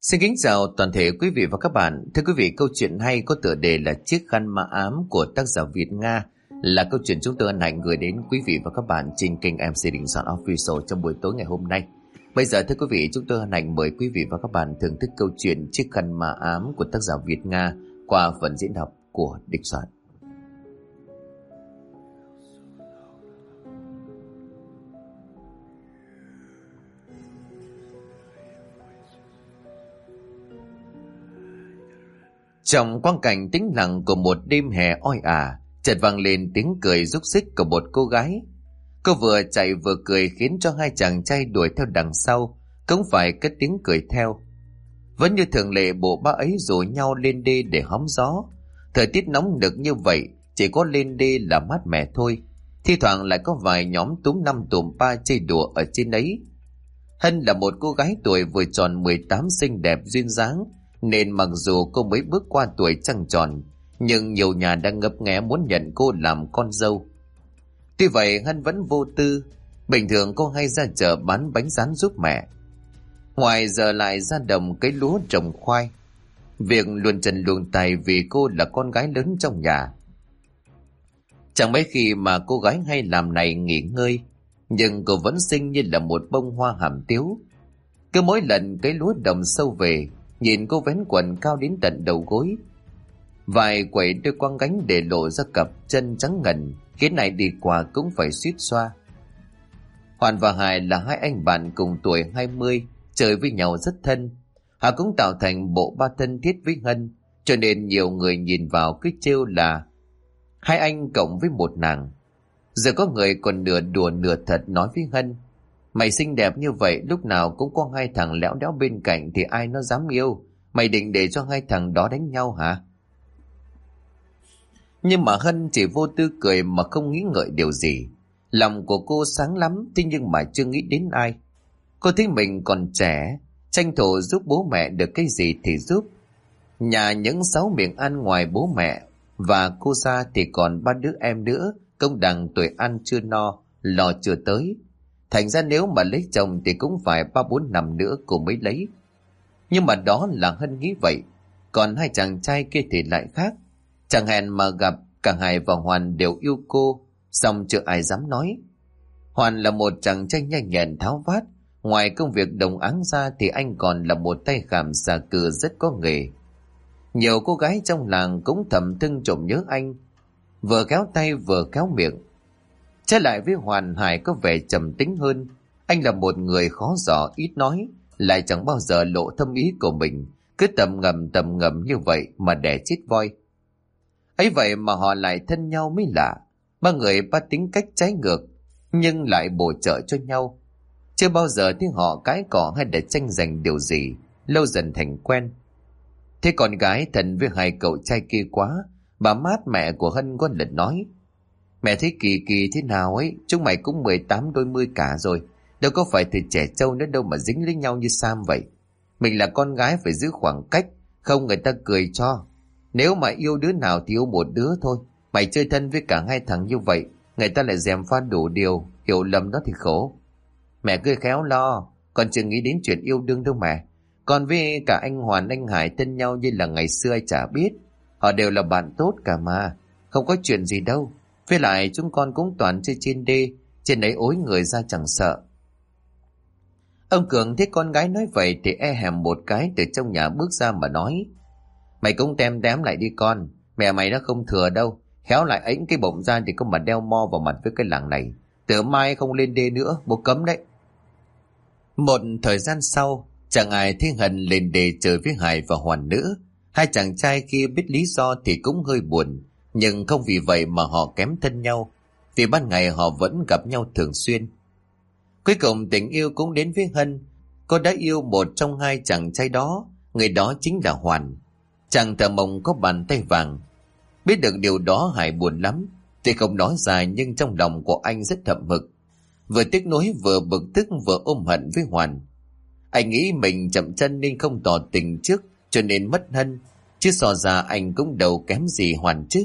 Xin kính chào toàn thể quý vị và các bạn. Thưa quý vị, câu chuyện hay có tựa đề là Chiếc khăn ma ám của tác giả Việt Nga là câu chuyện chúng tôi hân hạnh gửi đến quý vị và các bạn trên kênh MC Đình Soạn Official trong buổi tối ngày hôm nay. Bây giờ thưa quý vị, chúng tôi hân hạnh mời quý vị và các bạn thưởng thức câu chuyện Chiếc khăn ma ám của tác giả Việt Nga qua phần diễn đọc của Đình Soạn. Trong quang cảnh tĩnh lặng của một đêm hè oi ả, chợt vang lên tiếng cười rúc rích của một cô gái. Cô vừa chạy vừa cười khiến cho hai chàng trai đuổi theo đằng sau cũng phải cất tiếng cười theo. Vẫn như thường lệ, bộ ba ấy rủ nhau lên đê để hóng gió. Thời tiết nóng nực như vậy, chỉ có lên đê là mát mẻ thôi. Thi thoảng lại có vài nhóm túm năm tụm ba chơi đùa ở trên ấy. Hân là một cô gái tuổi vừa tròn 18 xinh đẹp duyên dáng, nên mặc dù cô mới bước qua tuổi trăng tròn, nhưng nhiều nhà đang ngấp nghé muốn nhận cô làm con dâu. Tuy vậy Hân vẫn vô tư. Bình thường cô hay ra chợ bán bánh rán giúp mẹ, ngoài giờ lại ra đồng cấy lúa trồng khoai. Việc luồn trần luồn tay vì cô là con gái lớn trong nhà. Chẳng mấy khi mà cô gái hay làm này nghỉ ngơi, nhưng cô vẫn xinh như là một bông hoa hàm tiếu. Cứ mỗi lần cấy lúa đồng sâu về, nhìn cô vén quần cao đến tận đầu gối, vài quẩy đưa quăng gánh để lộ ra cặp chân trắng ngần, khiến này đi qua cũng phải suýt xoa. Hoàn và Hải là hai anh bạn cùng tuổi 20, chơi với nhau rất thân. Họ cũng tạo thành bộ ba thân thiết với Hân, cho nên nhiều người nhìn vào cứ trêu là hai anh cộng với một nàng. Giờ có người còn nửa đùa nửa thật nói với Hân: "Mày xinh đẹp như vậy, lúc nào cũng có hai thằng léo đéo bên cạnh thì ai nó dám yêu. Mày định để cho hai thằng đó đánh nhau hả?" Nhưng mà Hân chỉ vô tư cười mà không nghĩ ngợi điều gì. Lòng của cô sáng lắm, thế nhưng mà chưa nghĩ đến ai. Cô thấy mình còn trẻ, tranh thủ giúp bố mẹ được cái gì thì giúp. Nhà những 6 miệng ăn ngoài bố mẹ và cô ra thì còn 3 đứa em nữa, công đằng tuổi ăn chưa no, lo chưa tới. Thành ra nếu mà lấy chồng thì cũng phải 3-4 năm nữa cô mới lấy. Nhưng mà đó là Hân nghĩ vậy. Còn hai chàng trai kia thì lại khác. Chẳng hẹn mà gặp, cả Hải và Hoàn đều yêu cô, song chưa ai dám nói. Hoàn là một chàng trai nhanh nhẹn tháo vát. Ngoài công việc đồng áng ra thì anh còn là một tay khảm xà cừ rất có nghề. Nhiều cô gái trong làng cũng thầm thương trộm nhớ anh, vừa khéo tay vừa khéo miệng. Trái lại với Hoàn, Hải có vẻ trầm tính hơn. Anh là một người khó dò, ít nói, lại chẳng bao giờ lộ thâm ý của mình, cứ tầm ngầm như vậy mà đẻ chết voi. Ấy vậy mà họ lại thân nhau mới lạ. Ba người ba tính cách trái ngược, nhưng lại bổ trợ cho nhau. Chưa bao giờ thấy họ cãi cọ hay để tranh giành điều gì, lâu dần thành quen. Thế con gái thân với hai cậu trai kia quá, bà Mát mẹ của Hân có lần nói: "Mẹ thấy kỳ thế nào ấy, chúng mày cũng 18 đôi mươi cả rồi, đâu có phải thì trẻ trâu nữa đâu mà dính lấy nhau như Sam vậy. Mình là con gái phải giữ khoảng cách, không người ta cười cho. Nếu mà yêu đứa nào thì yêu một đứa thôi. Mày chơi thân với cả hai thằng như vậy, người ta lại gièm pha đủ điều, hiểu lầm đó thì khổ. Mẹ cứ khéo lo, con chưa nghĩ đến chuyện yêu đương đâu mẹ. Còn với cả anh Hoàn anh Hải thân nhau như là ngày xưa ai chả biết. Họ đều là bạn tốt cả mà, không có chuyện gì đâu. Với lại chúng con cũng toàn chơi trên đê, trên ấy ối người ra chẳng sợ." Ông Cường thấy con gái nói vậy thì e hèm một cái từ trong nhà bước ra mà nói: "Mày cũng tem tém lại đi con, mẹ mày nó không thừa đâu. Khéo lại ấy cái bụng ra thì có mà đeo mo vào mặt với cái làng này. Từ mai không lên đê nữa, bố cấm đấy." Một thời gian sau, chẳng ai thấy Hân lên đê chơi với Hải và Hoàn nữa. Hai chàng trai kia biết lý do thì cũng hơi buồn, nhưng không vì vậy mà họ kém thân nhau, vì ban ngày họ vẫn gặp nhau thường xuyên. Cuối cùng tình yêu cũng đến với Hân. Cô đã yêu một trong hai chàng trai đó, người đó chính là Hoàn. Chàng thợ mộng có bàn tay vàng. Biết được điều đó Hải buồn lắm, thì không nói ra nhưng trong lòng của anh rất hậm hực, vừa tiếc nuối vừa bực tức vừa ôm hận với Hoàn. Anh nghĩ mình chậm chân nên không tỏ tình trước, cho nên mất Hân, chứ so ra anh cũng đâu kém gì Hoàn chứ.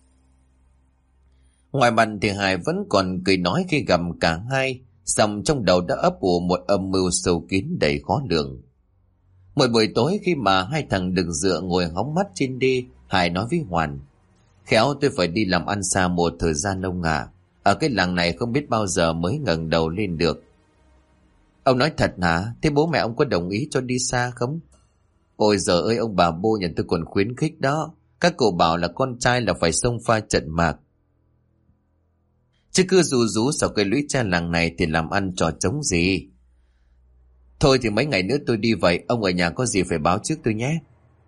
Ngoài mặt thì Hải vẫn còn cười nói khi gặp cả hai, song trong đầu đã ấp ủ một âm mưu sâu kín đầy khó lường. Một buổi tối khi mà hai thằng đực dựa ngồi hóng mắt trên đê, Hải nói với Hoàn: Khéo tôi phải đi làm ăn xa một thời gian ông ạ. Ở cái làng này không biết bao giờ mới ngẩng đầu lên được. Ông nói thật hả? Thế bố mẹ ông có đồng ý cho đi xa không? Ôi giời ơi, ông bà bô nhà tôi còn khuyến khích đó. Các cụ bảo là con trai là phải xông pha trận mạc. Chứ cứ rú rú sau cây lũy tre làng này thì làm ăn trò trống gì. Thôi thì mấy ngày nữa tôi đi vậy, ông ở nhà có gì phải báo trước tôi nhé.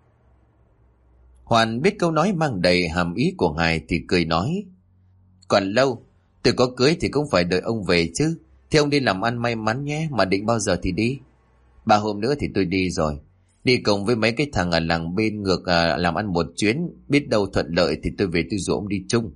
Hoàn biết câu nói mang đầy hàm ý của Hải thì cười nói: Còn lâu, tôi có cưới thì cũng phải đợi ông về chứ. Thế ông đi làm ăn may mắn nhé, mà định bao giờ thì đi? 3 hôm nữa thì tôi đi rồi. Đi cùng với mấy cái thằng ở làng bên ngược làm ăn một chuyến, biết đâu thuận lợi thì tôi về tôi rủ ông đi chung.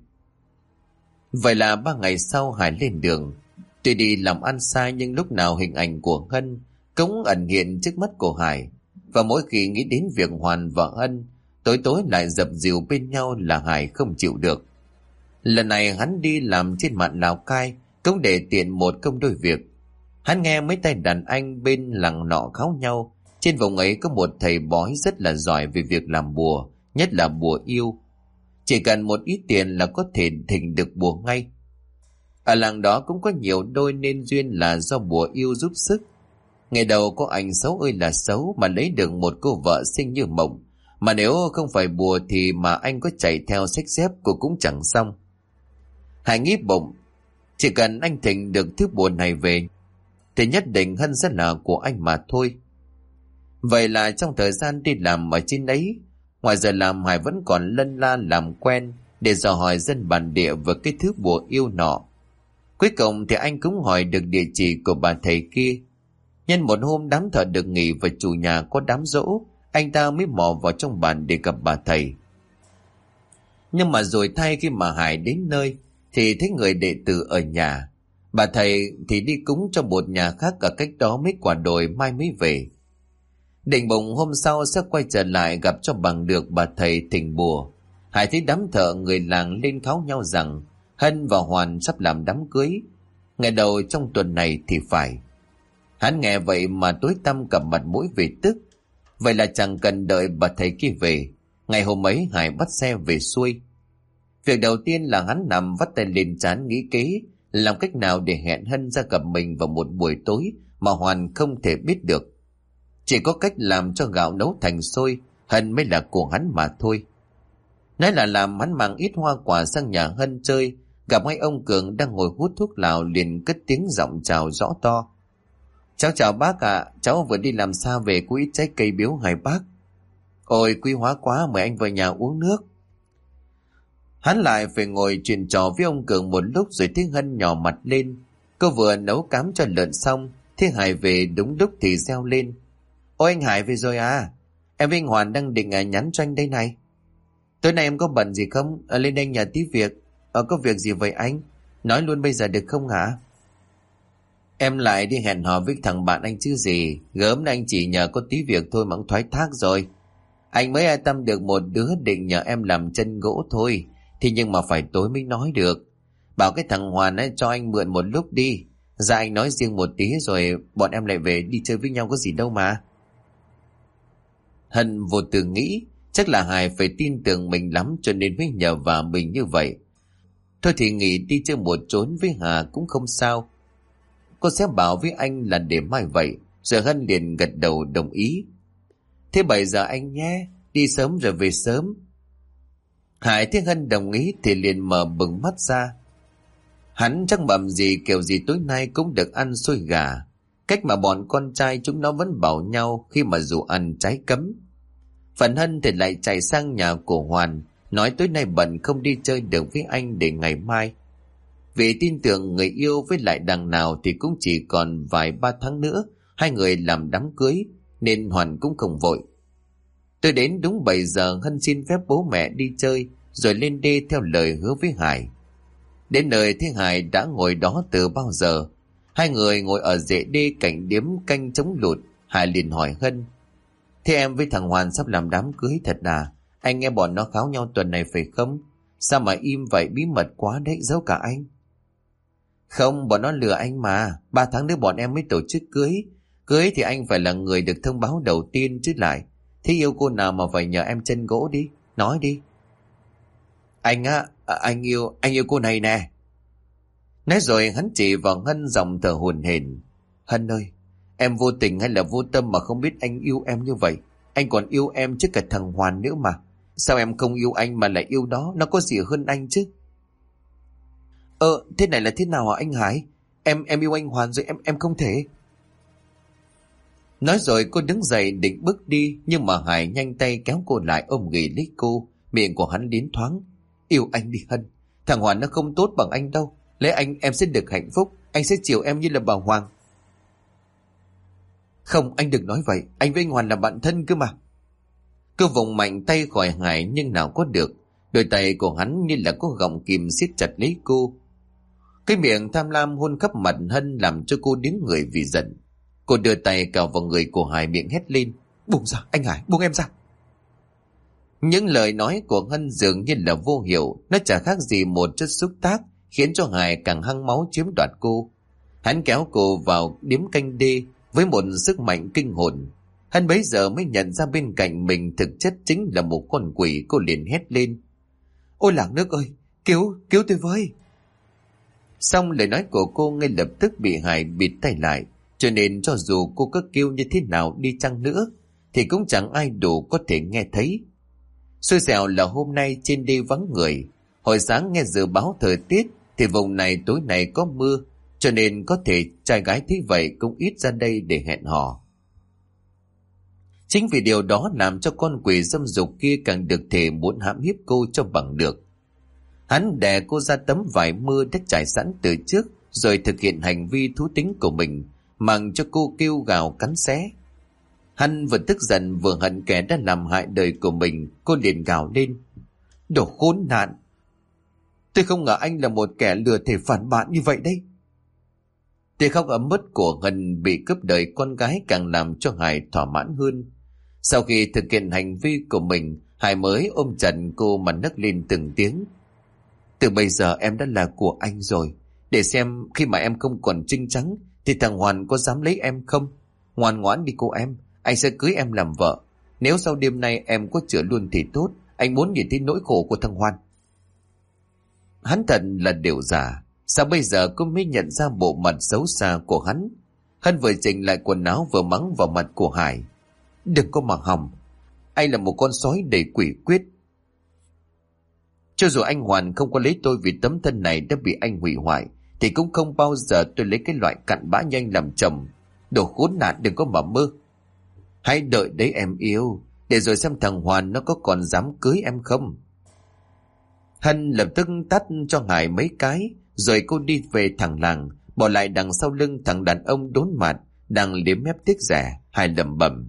Vậy là 3 ngày sau Hải lên đường. Tuy đi làm ăn xa nhưng lúc nào hình ảnh của Hân cũng ẩn hiện trước mắt của Hải. Và mỗi khi nghĩ đến việc Hoàn và Hân tối tối lại dập dìu bên nhau là Hải không chịu được. Lần này hắn đi làm trên mạn Lào Cai cũng để tiện một công đôi việc. Hắn nghe mấy tay đàn anh bên làng nọ kháo nhau. Trên vùng ấy có một thầy bói rất là giỏi về việc làm bùa, nhất là bùa yêu. Chỉ cần một ít tiền là có thể thỉnh được bùa ngay. Ở làng đó cũng có nhiều đôi nên duyên là do bùa yêu giúp sức. Ngày đầu có anh xấu ơi là xấu mà lấy được một cô vợ xinh như mộng. Mà nếu không phải bùa thì mà anh có chạy theo xách dép cô cũng chẳng xong. Hải nghĩ bụng, chỉ cần anh thỉnh được thứ bùa này về thì nhất định Hân sẽ là của anh mà thôi. Vậy là trong thời gian đi làm ở trên ấy, ngoài giờ làm Hải vẫn còn lân la làm quen để dò hỏi dân bản địa về cái thứ bùa yêu nọ. Cuối cùng thì anh cũng hỏi được địa chỉ của bà thầy kia. Nhân một hôm đám thợ được nghỉ và chủ nhà có đám giỗ, anh ta mới mò vào trong bản để gặp bà thầy. Nhưng mà rồi thay khi mà Hải đến nơi thì thấy người đệ tử ở nhà. Bà thầy thì đi cúng cho một nhà khác ở cách đó mấy quả đồi mai mới về. Định bụng hôm sau sẽ quay trở lại gặp cho bằng được bà thầy thỉnh bùa. Hải thấy đám thợ người làng lên kháo nhau rằng Hân và Hoàn sắp làm đám cưới. Ngày đầu trong tuần này thì phải. Hắn nghe vậy mà tối tăm cầm mặt mũi vì tức. Vậy là chẳng cần đợi bà thầy kia về. Ngày hôm ấy Hải bắt xe về xuôi. Việc đầu tiên là hắn nằm vắt tay lên trán nghĩ kế làm cách nào để hẹn Hân ra gặp mình vào một buổi tối mà Hoàn không thể biết được. Chỉ có cách làm cho gạo nấu thành xôi, Hân mới là của hắn mà thôi. Nói là làm, hắn mang ít hoa quả sang nhà Hân chơi, gặp ngay ông Cường đang ngồi hút thuốc lào liền cất tiếng giọng chào rõ to: Cháu chào bác ạ, cháu vừa đi làm xa về có ít trái cây biếu hai bác. Ôi quý hóa quá, mời anh vào nhà uống nước. Hắn lại phải ngồi chuyện trò với ông Cường một lúc rồi thấy Hân nhỏ mặt lên. Cô vừa nấu cám cho lợn xong, thấy Hải về đúng lúc thì reo lên: Ôi anh Hải về rồi à? Em với anh Hoàn đang định nhắn cho anh đây này. Tối nay em có bận gì không? Lên đây nhà tí việc. Có việc gì vậy anh? Nói luôn bây giờ được không hả? Em lại đi hẹn hò với thằng bạn anh chứ gì. Gớm anh chỉ nhờ có tí việc thôi mà cũng thoái thác rồi. Anh mới ai tâm được một đứa định nhờ em làm chân gỗ thôi. Thì nhưng mà phải tối mới nói được. Bảo cái thằng Hoàn ấy cho anh mượn một lúc đi. Ra anh nói riêng một tí rồi bọn em lại về đi chơi với nhau có gì đâu mà. Hân vô tư nghĩ chắc là Hải phải tin tưởng mình lắm cho nên mới nhờ vào mình như vậy. Thôi thì nghỉ đi chơi một trốn với Hà cũng không sao. Cô sẽ bảo với anh là để mai vậy. Rồi Hân liền gật đầu đồng ý. Thế 7 giờ anh nhé, đi sớm rồi về sớm. Hải thấy Hân đồng ý thì liền mở bừng mắt ra. Hắn chắc bẩm gì kiểu gì tối nay cũng được ăn xôi gà. Cách mà bọn con trai chúng nó vẫn bảo nhau khi mà dù ăn trái cấm. Phần Hân thì lại chạy sang nhà của Hoàn, nói tối nay bận không đi chơi được với anh để ngày mai. Vì tin tưởng người yêu với lại đằng nào thì cũng chỉ còn vài 3 tháng nữa hai người làm đám cưới, nên Hoàn cũng không vội. Tôi đến đúng 7 giờ Hân xin phép bố mẹ đi chơi rồi lên đê theo lời hứa với Hải. Đến nơi thấy Hải đã ngồi đó từ bao giờ. Hai người ngồi ở rễ đê cạnh điếm canh chống lụt. Hải liền hỏi Hân: Thế em với thằng Hoàn sắp làm đám cưới thật à? Anh nghe bọn nó kháo nhau tuần này phải không? Sao mà im vậy, bí mật quá đấy, giấu cả anh. Không, bọn nó lừa anh mà. 3 tháng nữa bọn em mới tổ chức cưới. Cưới thì anh phải là người được thông báo đầu tiên chứ lại. Thế yêu cô nào mà phải nhờ em chân gỗ đi. Nói đi. Anh á, anh yêu cô này nè. Nói rồi hắn chỉ vào Hân giọng thở hổn hển. Hân ơi, em vô tình hay là vô tâm mà không biết anh yêu em như vậy. Anh còn yêu em chứ cả thằng Hoàn nữa mà. Sao em không yêu anh mà lại yêu đó? Nó có gì hơn anh chứ? Thế này là thế nào hả anh Hải? Em yêu anh Hoàn rồi, em không thể. Nói rồi cô đứng dậy định bước đi, nhưng mà Hải nhanh tay kéo cô lại ôm ghì lấy cô. Miệng của hắn liến thoáng. Yêu anh đi Hân. Thằng Hoàn nó không tốt bằng anh đâu. Lấy anh em sẽ được hạnh phúc. Anh sẽ chiều em như là bà Hoàng. Không, anh đừng nói vậy. Anh với anh Hoàn là bạn thân cơ mà. Cô vùng mạnh tay khỏi Hải nhưng nào có được. Đôi tay của hắn như là có gọng kìm siết chặt lấy cô. Cái miệng tham lam hôn khắp mặt Hân làm cho cô đứng người vì giận. Cô đưa tay cào vào người của Hải, miệng hét lên. Buông ra, anh Hải, buông em ra. Những lời nói của Hân dường như là vô hiệu. Nó chả khác gì một chất xúc tác, khiến cho Hải càng hăng máu chiếm đoạt cô. Hắn kéo cô vào điếm canh đê với một sức mạnh kinh hồn. Hân bấy giờ mới nhận ra bên cạnh mình thực chất chính là một con quỷ. Cô liền hét lên. Ôi làng nước ơi, cứu tôi với. Xong lời nói của cô ngay lập tức bị Hải bịt tay lại. Cho nên cho dù cô có kêu như thế nào đi chăng nữa thì cũng chẳng ai đủ có thể nghe thấy. Xui xẻo là hôm nay trên đê vắng người. Hồi sáng nghe dự báo thời tiết thì vùng này tối nay có mưa, cho nên có thể trai gái thấy vậy cũng ít ra đây để hẹn hò. Chính vì điều đó làm cho con quỷ dâm dục kia càng được thể muốn hãm hiếp cô cho bằng được. Hắn đè cô ra tấm vải mưa đã trải sẵn từ trước, rồi thực hiện hành vi thú tính của mình, mặc cho cô kêu gào cắn xé. Hắn vừa tức giận vừa hận kẻ đã làm hại đời của mình. Cô liền gào lên. Đồ khốn nạn! Tôi không ngờ anh là một kẻ lừa thể phản bội như vậy đấy. Tiếng khóc ấm ức của Hân bị cướp đời con gái càng làm cho Hải thỏa mãn hơn. Sau khi thực hiện hành vi của mình, Hải mới ôm chặt cô mà nấc lên từng tiếng. Từ bây giờ em đã là của anh rồi. Để xem khi mà em không còn trinh trắng thì thằng Hoàn có dám lấy em không? Ngoan ngoãn đi cô em. Anh sẽ cưới em làm vợ. Nếu sau đêm nay em có chữa luôn thì tốt. Anh muốn nhìn thấy nỗi khổ của thằng Hoàn. Hắn thật là điều giả. Sao bây giờ cô mới nhận ra bộ mặt xấu xa của hắn? Hân vừa chỉnh lại quần áo vừa mắng vào mặt của Hải. Đừng có mà hòng. Anh là một con sói đầy quỷ quyết. Cho dù anh Hoàn không có lấy tôi vì tấm thân này đã bị anh hủy hoại, thì cũng không bao giờ tôi lấy cái loại cặn bã nhanh làm chồng. Đồ khốn nạn, đừng có mà mơ. Hãy đợi đấy em yêu, để rồi xem thằng Hoàn nó có còn dám cưới em không. Hân lập tức tát cho Hải mấy cái, rồi cô đi về thẳng làng, bỏ lại đằng sau lưng thằng đàn ông đốn mặt đang liếm mép tiếc rẻ. Hải lẩm bẩm.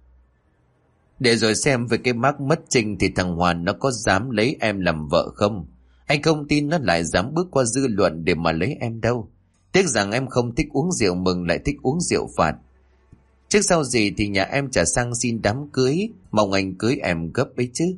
Để rồi xem với cái mác mất trinh thì thằng Hoàn nó có dám lấy em làm vợ không. Anh không tin nó lại dám bước qua dư luận để mà lấy em đâu. Tiếc rằng em không thích uống rượu mừng, lại thích uống rượu phạt. Trước sau gì thì nhà em trả sang xin đám cưới, mong anh cưới em gấp ấy chứ.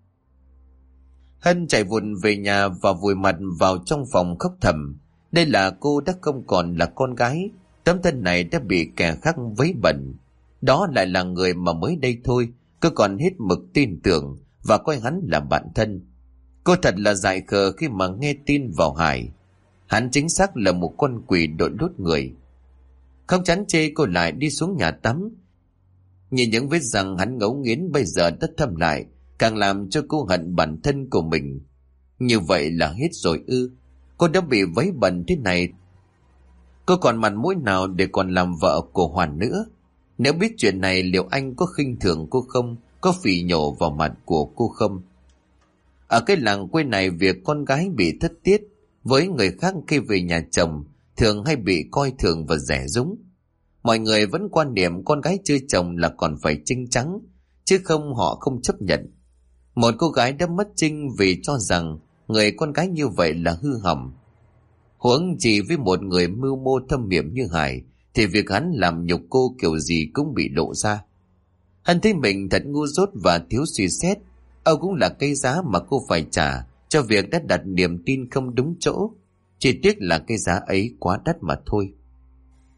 Hân chạy vụn về nhà và vùi mặt vào trong phòng khóc thầm. Đây là cô đã không còn là con gái. Tấm thân này đã bị kẻ khác vấy bẩn. Đó lại là người mà mới đây thôi cô còn hết mực tin tưởng và coi hắn là bạn thân. Cô thật là dại khờ khi mà nghe tin vào Hải. Hắn chính xác là một con quỷ đội lốt người. Không chán chê, cô lại đi xuống nhà tắm. Nhìn những vết răng hắn ngấu nghiến bây giờ đã thâm lại, càng làm cho cô hận bản thân của mình. Như vậy là hết rồi ư? Cô đã bị vấy bẩn thế này, cô còn mặt mũi nào để còn làm vợ của Hoàn nữa? Nếu biết chuyện này liệu anh có khinh thường cô không? Có phỉ nhổ vào mặt của cô không? Ở cái làng quê này, việc con gái bị thất tiết với người khác khi về nhà chồng thường hay bị coi thường và rẻ rúng. Mọi người vẫn quan niệm con gái chưa chồng là còn phải trinh trắng, chứ không họ không chấp nhận. Một cô gái đã mất trinh vì cho rằng người con gái như vậy là hư hỏng. Huống chỉ với một người mưu mô thâm hiểm như Hải thì việc hắn làm nhục cô kiểu gì cũng bị lộ ra. Hắn thấy mình thật ngu dốt và thiếu suy xét. Âu cũng là cái giá mà cô phải trả cho việc đã đặt niềm tin không đúng chỗ. Chỉ tiếc là cái giá ấy quá đắt mà thôi.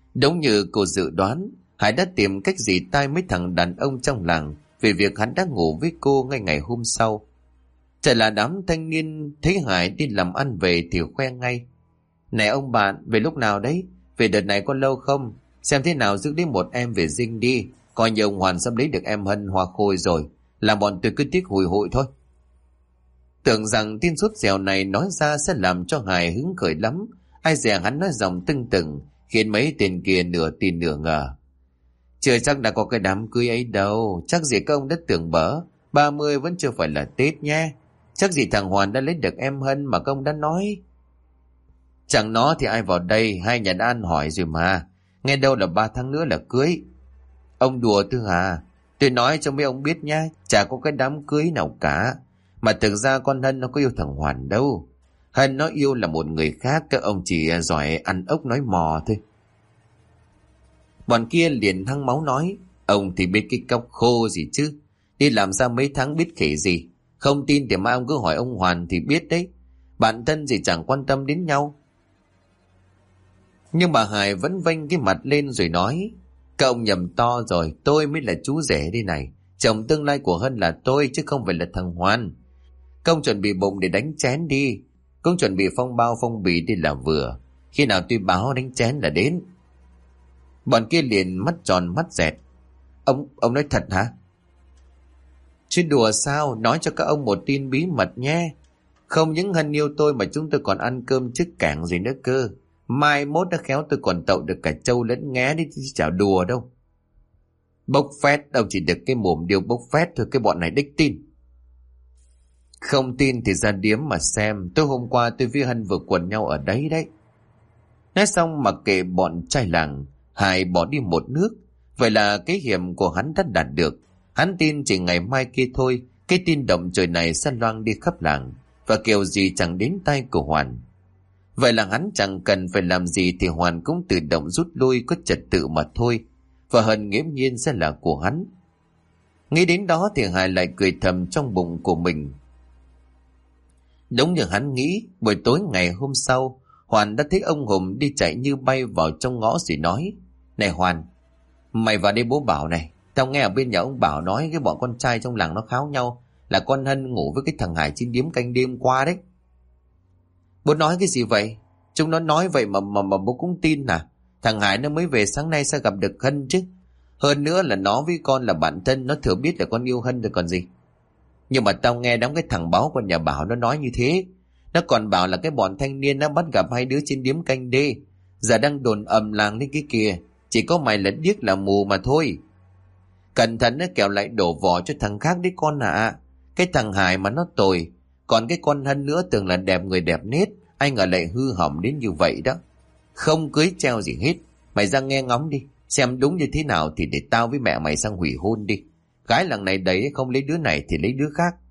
Đúng như cô dự đoán, Hải đã tìm cách dì tai mấy thằng đàn ông trong làng về việc hắn đã ngủ với cô ngay ngày hôm sau. Chả là đám thanh niên thấy Hải đi làm ăn về thì khoe ngay: "Này ông bạn, về lúc nào đấy? Về đợt này có lâu không? Xem thế nào giữ đến một em về dinh đi. Coi như ông Hoàn sắp lấy được em Hân Hoa Khôi rồi. Làm bọn tôi cứ tiếc hùi hụi thôi." Tưởng rằng tin sốt dẻo này nói ra sẽ làm cho Hải hứng khởi lắm. Ai dè hắn nói giọng tưng tửng, khiến mấy tên kia nửa tin nửa ngờ. Chưa chắc đã có cái đám cưới ấy đâu. Chắc gì các ông đã tưởng bở 30 vẫn chưa phải là Tết nhé. Chắc gì thằng Hoàn đã lấy được em Hân mà các ông đã nói. Chẳng nó thì ai vào đây, hai nhà đã ăn hỏi rồi mà. Nghe đâu là 3 tháng nữa là cưới. Ông đùa Tư Hà. Tôi nói cho mấy ông biết nhá, chả có cái đám cưới nào cả. Mà thực ra con Hân nó có yêu thằng Hoàn đâu. Hân nó yêu là một người khác, các ông chỉ giỏi ăn ốc nói mò thôi. Bọn kia liền hăng máu nói: "Ông thì biết cái cốc khô gì chứ. Đi làm ra mấy tháng biết khỉ gì. Không tin thì mai ông cứ hỏi ông Hoàn thì biết đấy. Bản thân gì chẳng quan tâm đến nhau." Nhưng bà Hải vẫn vênh cái mặt lên rồi nói: "Các ông nhầm to rồi, tôi mới là chú rể đây này. Chồng tương lai của Hân là tôi chứ không phải là thằng Hoàn. Công chuẩn bị bụng để đánh chén đi. Công chuẩn bị phong bao phong bì đi là vừa. Khi nào tôi báo đánh chén là đến." Bọn kia liền mắt tròn mắt dẹt: Ông nói thật hả?" "Chứ đùa sao, nói cho các ông một tin bí mật nhé. Không những Hân yêu tôi mà chúng tôi còn ăn cơm trước cảng gì nữa cơ. Mai mốt đã khéo tôi còn tậu được cả trâu lẫn nghé đi chứ chả đùa đâu." Bốc phét, ông chỉ được cái mồm điều bốc phét thôi, cái bọn này đích tin. "Không tin thì ra điếm mà xem, tối hôm qua tôi với Hân vừa quần nhau ở đấy đấy." Nói xong mặc kệ bọn trai làng, Hải bỏ đi một nước. Vậy là cái hiểm của hắn đã đạt được. Hắn tin chỉ ngày mai kia thôi, cái tin động trời này sẽ loang đi khắp làng, và kiểu gì chẳng đến tay của Hoàn. Vậy là hắn chẳng cần phải làm gì thì Hoàn cũng tự động rút lui có trật tự mà thôi, và Hân nghiễm nhiên sẽ là của hắn. Nghĩ đến đó thì Hải lại cười thầm trong bụng của mình. Đúng như hắn nghĩ, buổi tối ngày hôm sau, Hoàn đã thấy ông Hùng đi chạy như bay vào trong ngõ rồi nói: "Này Hoàn, mày vào đây bố bảo này. Tao nghe ở bên nhà ông Bảo nói cái bọn con trai trong làng nó kháo nhau là con Hân ngủ với cái thằng Hải trên điếm canh đêm qua đấy." "Bố nói cái gì vậy? Chúng nó nói vậy mà bố cũng tin à? Thằng Hải nó mới về sáng nay sẽ gặp được Hân chứ. Hơn nữa là nó với con là bạn thân, nó thừa biết là con yêu Hân rồi còn gì." "Nhưng mà tao nghe đám cái thằng báo con nhà Bảo nó nói như thế. Nó còn bảo là cái bọn thanh niên nó bắt gặp hai đứa trên điếm canh đê. Giờ đang đồn ầm làng lên cái kia. Chỉ có mày là điếc là mù mà thôi. Cẩn thận nó kẻo lại đổ vỏ cho thằng khác đấy con ạ. Cái thằng Hải mà nó tồi. Còn cái con Hân nữa tưởng là đẹp người đẹp nết, ai ngờ lại hư hỏng đến như vậy đó. Không cưới treo gì hết. Mày ra nghe ngóng đi. Xem đúng như thế nào thì để tao với mẹ mày sang hủy hôn đi. Gái làng này đấy, không lấy đứa này thì lấy đứa khác."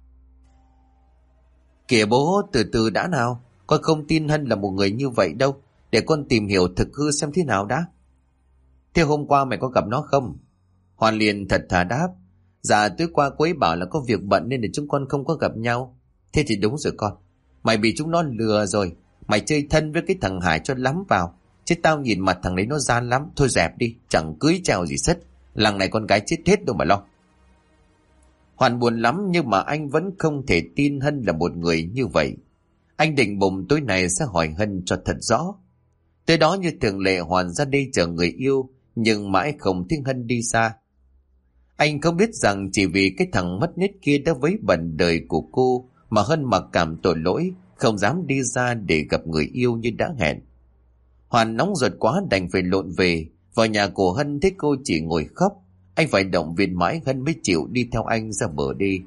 "Kìa bố, từ từ đã nào. Con không tin Hân là một người như vậy đâu. Để con tìm hiểu thực hư xem thế nào đã." "Thế hôm qua mày có gặp nó không?" Hoàn liền thật thà đáp: "Dạ tối qua cô ấy bảo là có việc bận nên để chúng con không có gặp nhau." "Thế thì đúng rồi con. Mày bị chúng nó lừa rồi. Mày chơi thân với cái thằng Hải cho lắm vào. Chứ tao nhìn mặt thằng đấy nó gian lắm. Thôi dẹp đi, chẳng cưới treo gì sất. Làng này con gái chết hết đâu mà lo." Hoàn buồn lắm nhưng mà anh vẫn không thể tin Hân là một người như vậy. Anh định bụng tối nay sẽ hỏi Hân cho thật rõ. Tới đó như thường lệ Hoàn ra đây chờ người yêu, nhưng mãi không thấy Hân đi xa. Anh không biết rằng chỉ vì cái thằng mất nết kia đã vấy bẩn đời của cô mà Hân mặc cảm tội lỗi, không dám đi ra để gặp người yêu như đã hẹn. Hoàn nóng ruột quá đành phải lộn về. Vào nhà của Hân thấy cô chỉ ngồi khóc. Anh phải động viên mãi Hân mới chịu đi theo anh ra bờ đi.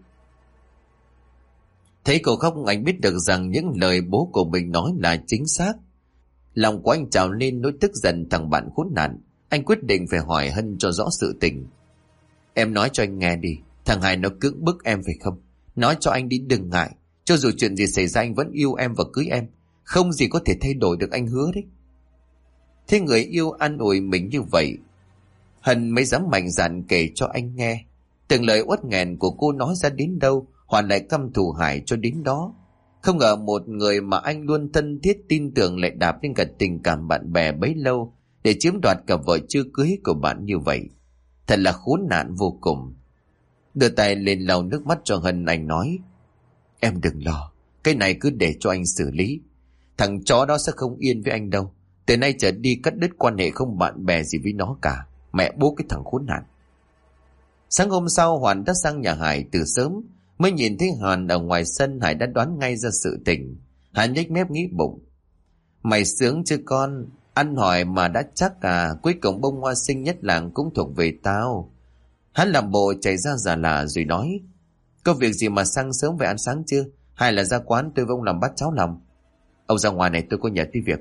Thấy cô khóc, anh biết được rằng những lời bố của mình nói là chính xác. Lòng của anh trào lên nỗi tức giận thằng bạn khốn nạn. Anh quyết định phải hỏi Hân cho rõ sự tình. "Em nói cho anh nghe đi, thằng Hải nó cưỡng bức em phải không? Nói cho anh đi đừng ngại. Cho dù chuyện gì xảy ra anh vẫn yêu em và cưới em. Không gì có thể thay đổi được, anh hứa đấy." Thế người yêu an ủi mình như vậy, Hân mới dám mạnh dạn kể cho anh nghe. Từng lời uất nghẹn của cô nói ra đến đâu, Hoàn lại căm thù Hải cho đến đó. Không ngờ một người mà anh luôn thân thiết tin tưởng lại đạp lên cả tình cảm bạn bè bấy lâu để chiếm đoạt cả vợ chưa cưới của bạn như vậy. Thật là khốn nạn vô cùng. Đưa tay lên lau nước mắt cho Hân, anh nói: Em đừng lo, cái này cứ để cho anh xử lý. Thằng chó đó sẽ không yên với anh đâu. Từ nay trở đi cắt đứt quan hệ, không bạn bè gì với nó cả. Mẹ bố cái thằng khốn nạn. Sáng hôm sau Hoàn đã sang nhà Hải từ sớm. Mới nhìn thấy Hoàn ở ngoài sân, Hải đã đoán ngay ra sự tình. Hải nhếch mép nghĩ bụng: Mày sướng chứ con, ăn hỏi mà đã chắc à, cuối cùng bông hoa xinh nhất làng cũng thuộc về tao. Hắn làm bộ chảy ra giả lả rồi nói: Có việc gì mà sang sớm về, ăn sáng chưa? Hay là ra quán tôi với ông làm bát cháo lòng? Ông ra ngoài này, tôi có nhờ tí việc.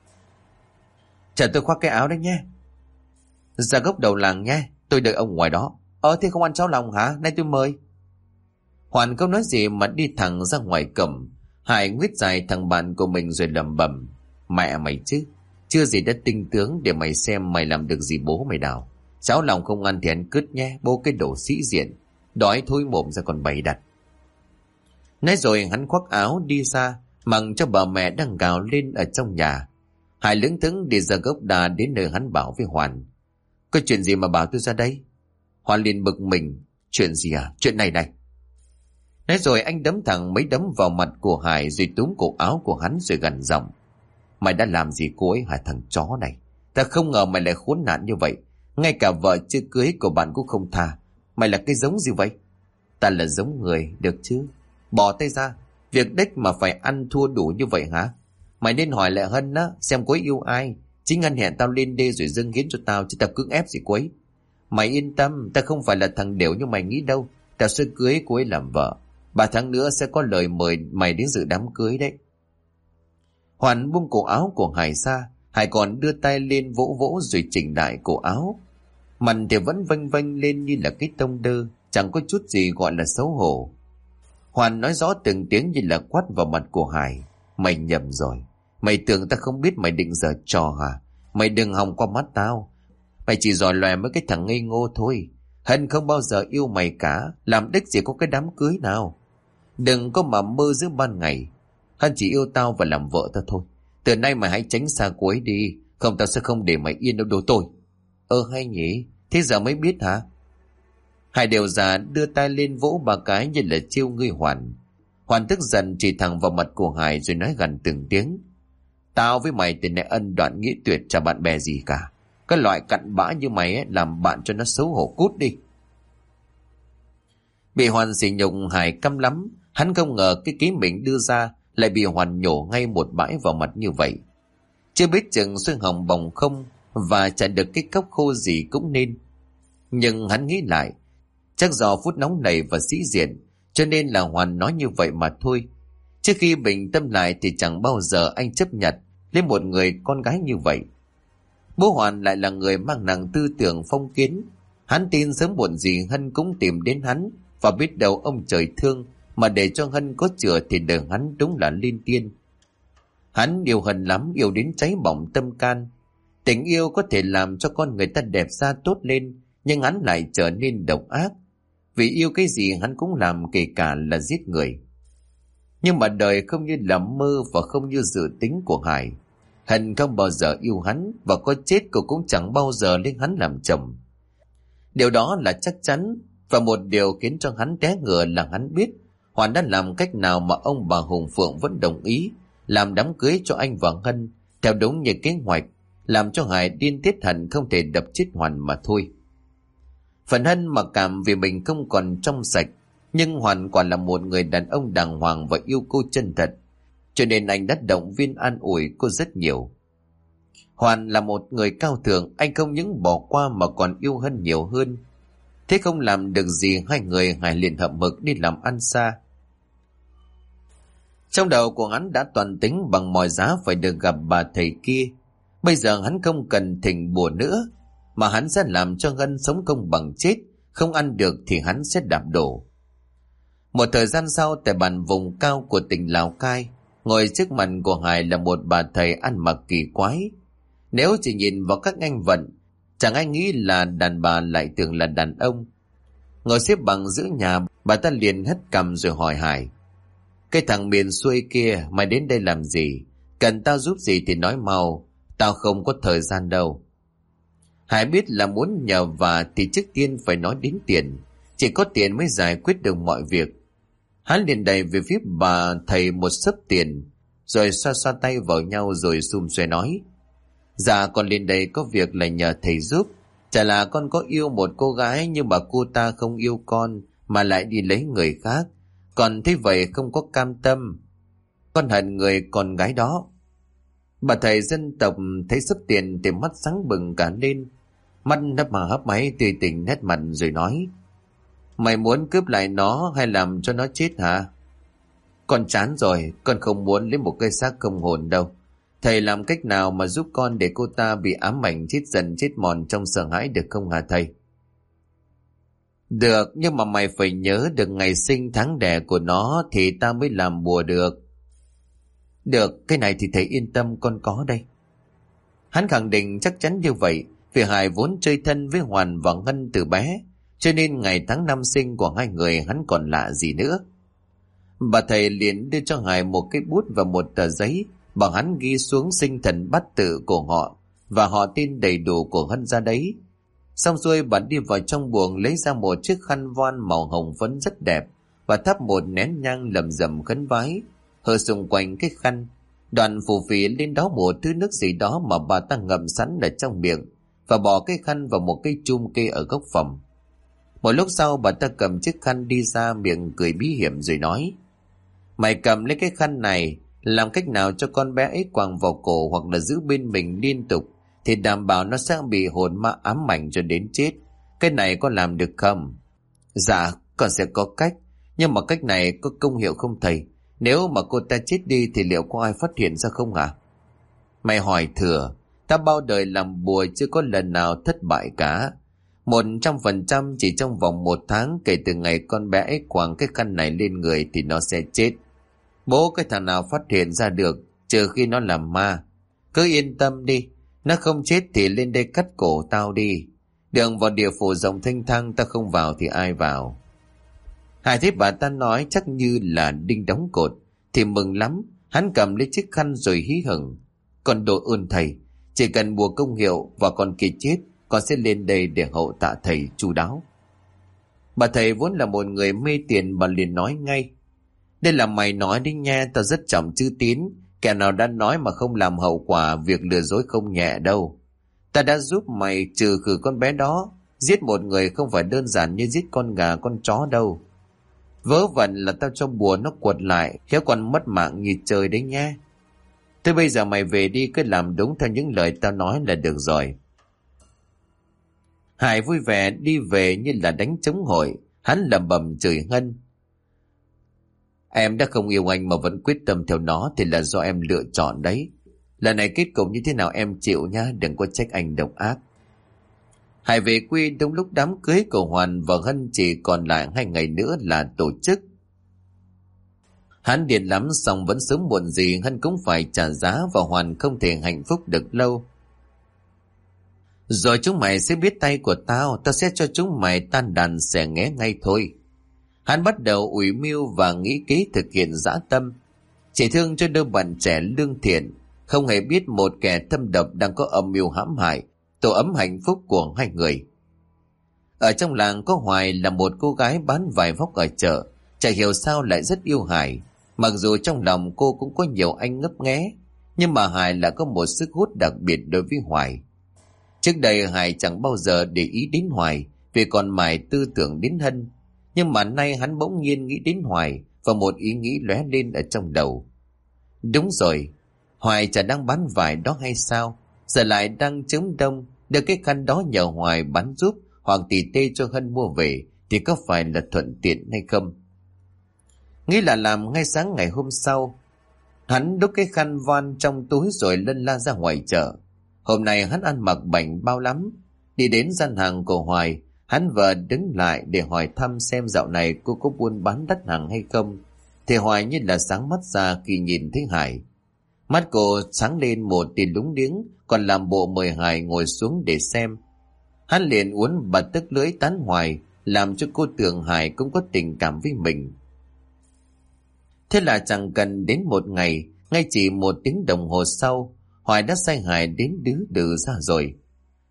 Chờ tôi khoác cái áo đấy nhé. Ra gốc đầu làng nhé, tôi đợi ông ngoài đó. Thế không ăn cháo lòng hả? Nay tôi mời. Hoàn không nói gì mà đi thẳng ra ngoài cổng. Hải nguyết dài thằng bạn của mình rồi lẩm bẩm: Mẹ mày chứ, chưa gì đã tinh tướng để mày xem mày làm được gì bố mày nào. Cháo lòng không ăn thì ăn cứt nhé, bố cái đồ sĩ diện. Đói thôi mồm ra còn bày đặt. Nói rồi hắn khoác áo đi ra, mặc cho bà mẹ đang gào lên ở trong nhà. Hải lững thững đi ra gốc đà đến nơi hắn bảo với Hoàn: Có chuyện gì mà bảo tôi ra đây? Hoàn liền bực mình: Chuyện gì à? Chuyện này này. Nói rồi anh đấm thẳng mấy đấm vào mặt của Hải, rồi túm cổ áo của hắn rồi gằn giọng: Mày đã làm gì cô ấy hả thằng chó này? Ta không ngờ mày lại khốn nạn như vậy. Ngay cả vợ chưa cưới của bạn cũng không tha. Mày là cái giống gì vậy? Ta là giống người, được chứ? Bỏ tay ra. Việc đếch mà phải ăn thua đủ như vậy hả? Mày nên hỏi lại Hân á, xem cô ấy yêu ai. Chính Hân hẹn tao lên đê rồi dâng hiến cho tao, chứ tao cưỡng ép gì cô ấy. Mày yên tâm, ta không phải là thằng đểu như mày nghĩ đâu. Tao sẽ cưới cô ấy làm vợ. 3 tháng nữa sẽ có lời mời mày đến dự đám cưới đấy. Hoàn buông cổ áo của Hải ra. Hải còn đưa tay lên vỗ vỗ rồi chỉnh lại cổ áo. Mặt thì vẫn vênh vênh lên như là cái tông đơ, chẳng có chút gì gọi là xấu hổ. Hoàn nói rõ từng tiếng như là quát vào mặt của Hải: Mày nhầm rồi. Mày tưởng ta không biết mày định giở trò hả? Mày đừng hòng qua mắt tao. Mày chỉ giỏi lòe mấy cái thằng ngây ngô thôi. Hân không bao giờ yêu mày cả. Làm đích gì có cái đám cưới nào. Đừng có mà mơ giữa ban ngày. Hân chỉ yêu tao và làm vợ tao thôi. Từ nay mày hãy tránh xa cô ấy đi, không tao sẽ không để mày yên đâu đồ tôi. Hay nhỉ, thế giờ mới biết hả? Hải đều già đưa tay lên vỗ 3 cái như là chiêu ngươi Hoàn. Hoàn tức giận chỉ thẳng vào mặt của Hải rồi nói gằn từng tiếng: Tao với mày từ nay ân đoạn nghĩa tuyệt, chả bạn bè gì cả. Cái loại cặn bã như mày ấy, làm bạn cho nó xấu hổ, cút đi. Bị Hoàn sỉ nhục, Hải căm lắm. Hắn không ngờ cái kế mình đưa ra lại bị Hoàn nhổ ngay một bãi vào mặt như vậy. Chưa biết chừng xương hồng bồng không và chả được cái cốc khô gì cũng nên. Nhưng hắn nghĩ lại, chắc do phút nóng này và sĩ diện, cho nên là Hoàn nói như vậy mà thôi. Trước khi bình tâm lại thì chẳng bao giờ anh chấp nhận lấy một người con gái như vậy. Bố Hoàn lại là người mang nặng tư tưởng phong kiến. Hắn tin sớm muộn gì Hân cũng tìm đến hắn, và biết đâu ông trời thương mà để cho Hân có chữa thì đời hắn đúng là lên tiên. Hắn yêu Hân lắm, yêu đến cháy bỏng tâm can. Tình yêu có thể làm cho con người ta đẹp da tốt lên, nhưng hắn lại trở nên độc ác. Vì yêu cái gì hắn cũng làm, kể cả là giết người. Nhưng mà đời không như là mơ và không như dự tính của Hải. Hân không bao giờ yêu hắn, và có chết cô cũng chẳng bao giờ lấy hắn làm chồng. Điều đó là chắc chắn. Và một điều khiến cho hắn té ngựa là hắn biết Hoàn đã làm cách nào mà ông bà Hùng Phượng vẫn đồng ý làm đám cưới cho anh và Hân theo đúng như kế hoạch, làm cho Hải điên tiết hận không thể đập chết Hoàn mà thôi. Phần Hân mặc cảm vì mình không còn trong sạch, nhưng Hoàn quả là một người đàn ông đàng hoàng và yêu cô chân thật, cho nên anh đã động viên an ủi cô rất nhiều. Hoàn là một người cao thượng, anh không những bỏ qua mà còn yêu Hân nhiều hơn. Thế không làm được gì, hai người Hải liền hậm hực đi làm ăn xa. Trong đầu của hắn đã toàn tính bằng mọi giá phải được gặp bà thầy kia. Bây giờ hắn không cần thỉnh bùa nữa, mà hắn sẽ làm cho Hân sống công bằng chết, không ăn được thì hắn sẽ đạp đổ. Một thời gian sau, tại bàn vùng cao của tỉnh Lào Cai, ngồi trước mặt của Hải là một bà thầy ăn mặc kỳ quái. Nếu chỉ nhìn vào các anh vận, chẳng ai nghĩ là đàn bà, lại tưởng là đàn ông. Ngồi xếp bằng giữa nhà, bà ta liền hất cằm rồi hỏi Hải: Cái thằng miền xuôi kia, mày đến đây làm gì? Cần tao giúp gì thì nói mau, tao không có thời gian đâu. Hải biết là muốn nhờ vả thì trước tiên phải nói đến tiền. Chỉ có tiền mới giải quyết được mọi việc. Hắn liền đẩy về phía bà thầy một xấp tiền, rồi xoa xoa tay vào nhau rồi xum xuê nói: Dạ con lên đây có việc là nhờ thầy giúp. Chả là con có yêu một cô gái, nhưng mà cô ta không yêu con mà lại đi lấy người khác. Còn thế vậy không có cam tâm. Con hận người con gái đó. Bà thầy dân tộc thấy xấp tiền thì mắt sáng bừng cả lên, mắt hấp máy tươi tỉnh nét mặt rồi nói: Mày muốn cướp lại nó hay làm cho nó chết hả? Con chán rồi, con không muốn lấy một cây xác không hồn đâu. Thầy làm cách nào mà giúp con để cô ta bị ám ảnh chết dần chết mòn trong sợ hãi được không hả thầy? Được, nhưng mà mày phải nhớ được ngày sinh tháng đẻ của nó thì ta mới làm bùa được. Được, cái này thì thầy yên tâm, con có đây. Hắn khẳng định chắc chắn như vậy, vì Hải vốn chơi thân với Hoàn và Ngân từ bé, cho nên ngày tháng năm sinh của hai người hắn còn lạ gì nữa. Bà thầy liền đưa cho Hải một cái bút và một tờ giấy, bảo hắn ghi xuống sinh thần bát tự của họ và họ tên đầy đủ của Hân ra đấy. Xong xuôi bà đi vào trong buồng lấy ra một chiếc khăn voan màu hồng phấn rất đẹp và thắp một nén nhang lầm rầm khấn vái, hơ xung quanh cái khăn, đoạn phù phì lên đó một thứ nước gì đó mà bà ta ngậm sẵn ở trong miệng và bỏ cái khăn vào một cây chum kê ở góc phòng. Một lúc sau bà ta cầm chiếc khăn đi ra, miệng cười bí hiểm rồi nói: Mày cầm lấy cái khăn này, làm cách nào cho con bé ấy quàng vào cổ hoặc là giữ bên mình liên tục thì đảm bảo nó sẽ bị hồn ma ám ảnh cho đến chết. Cái này có làm được không? Dạ, con sẽ có cách. Nhưng mà cách này có công hiệu không thầy? Nếu mà cô ta chết đi thì liệu có ai phát hiện ra không hả? Mày hỏi thừa, ta bao đời làm bùa chưa có lần nào thất bại cả. 100% chỉ trong vòng 1 tháng kể từ ngày con bé ấy quàng cái khăn này lên người thì nó sẽ chết. Bố cái thằng nào phát hiện ra được, trừ khi nó làm ma. Cứ yên tâm đi, nó không chết thì lên đây cắt cổ tao đi. Đường vào địa phủ rộng thanh thang, ta không vào thì ai vào? Hải thấy bà ta nói chắc như là đinh đóng cột thì mừng lắm. Hắn cầm lấy chiếc khăn rồi hí hửng: Còn đồ ơn thầy, chỉ cần bùa công hiệu và con kia chết, con sẽ lên đây để hậu tạ thầy chu đáo. Bà thầy vốn là một người mê tiền, bà liền nói ngay: Đây là mày nói đi nha, tao rất trọng chữ tín. Kẻ nào đã nói mà không làm hậu quả, việc lừa dối không nhẹ đâu. Ta đã giúp mày trừ khử con bé đó. Giết một người không phải đơn giản như giết con gà con chó đâu. Vớ vẩn là tao cho bùa nó quật lại, khéo còn mất mạng như trời đấy nha. Thế bây giờ mày về đi, cứ làm đúng theo những lời tao nói là được rồi. Hải vui vẻ đi về như là đánh trống hội. Hắn lẩm bẩm chửi Ngân: Em đã không yêu anh mà vẫn quyết tâm theo nó thì là do em lựa chọn đấy. Lần này kết cục như thế nào em chịu nha, đừng có trách anh độc ác. Hải về quê đúng lúc đám cưới của Hoàn và Hân chỉ còn lại 2 ngày nữa là tổ chức. Hắn điên lắm, xong vẫn sớm muộn gì Hân cũng phải trả giá và Hoàn không thể hạnh phúc được lâu. Rồi chúng mày sẽ biết tay của tao, tao sẽ cho chúng mày tan đàn xẻ nghé ngay thôi. Hắn bắt đầu ủy mưu và nghĩ kế thực hiện dã tâm, chỉ thương cho đôi bạn trẻ lương thiện, không hề biết một kẻ thâm độc đang có âm mưu hãm hại tổ ấm hạnh phúc của hai người. Ở trong làng có Hoài là một cô gái bán vải vóc ở chợ, chả hiểu sao lại rất yêu Hải. Mặc dù trong lòng cô cũng có nhiều anh ngấp nghé, nhưng mà Hải là có một sức hút đặc biệt đối với Hoài. Trước đây Hải chẳng bao giờ để ý đến Hoài vì còn mải tư tưởng đến Hân, nhưng mà nay hắn bỗng nhiên nghĩ đến Hoài và một ý nghĩ lóe lên ở trong đầu. Đúng rồi, Hoài chả đang bán vải đó hay sao? Giờ lại đang chống đông, đưa cái khăn đó nhờ Hoài bán giúp hoặc tỉ tê cho Hân mua về thì có phải là thuận tiện hay không? Nghĩ là làm. Ngay sáng ngày hôm sau, hắn đúc cái khăn voan trong túi rồi lân la ra ngoài chợ. Hôm nay hắn ăn mặc bảnh bao lắm. Đi đến gian hàng của Hoài, hắn vợ đứng lại để hỏi thăm xem dạo này cô có buôn bán đắt hàng hay không. Thì Hoài như là sáng mắt ra khi nhìn thấy Hải. Mắt cô sáng lên một tia lúng liếng, còn làm bộ mời Hải ngồi xuống để xem. Hắn liền uốn bật tức lưỡi tán Hoài, làm cho cô tưởng Hải cũng có tình cảm với mình. Thế là chẳng cần đến một ngày, ngay chỉ 1 tiếng đồng hồ sau, Hoài đã sai Hải đến đứ đừ ra rồi.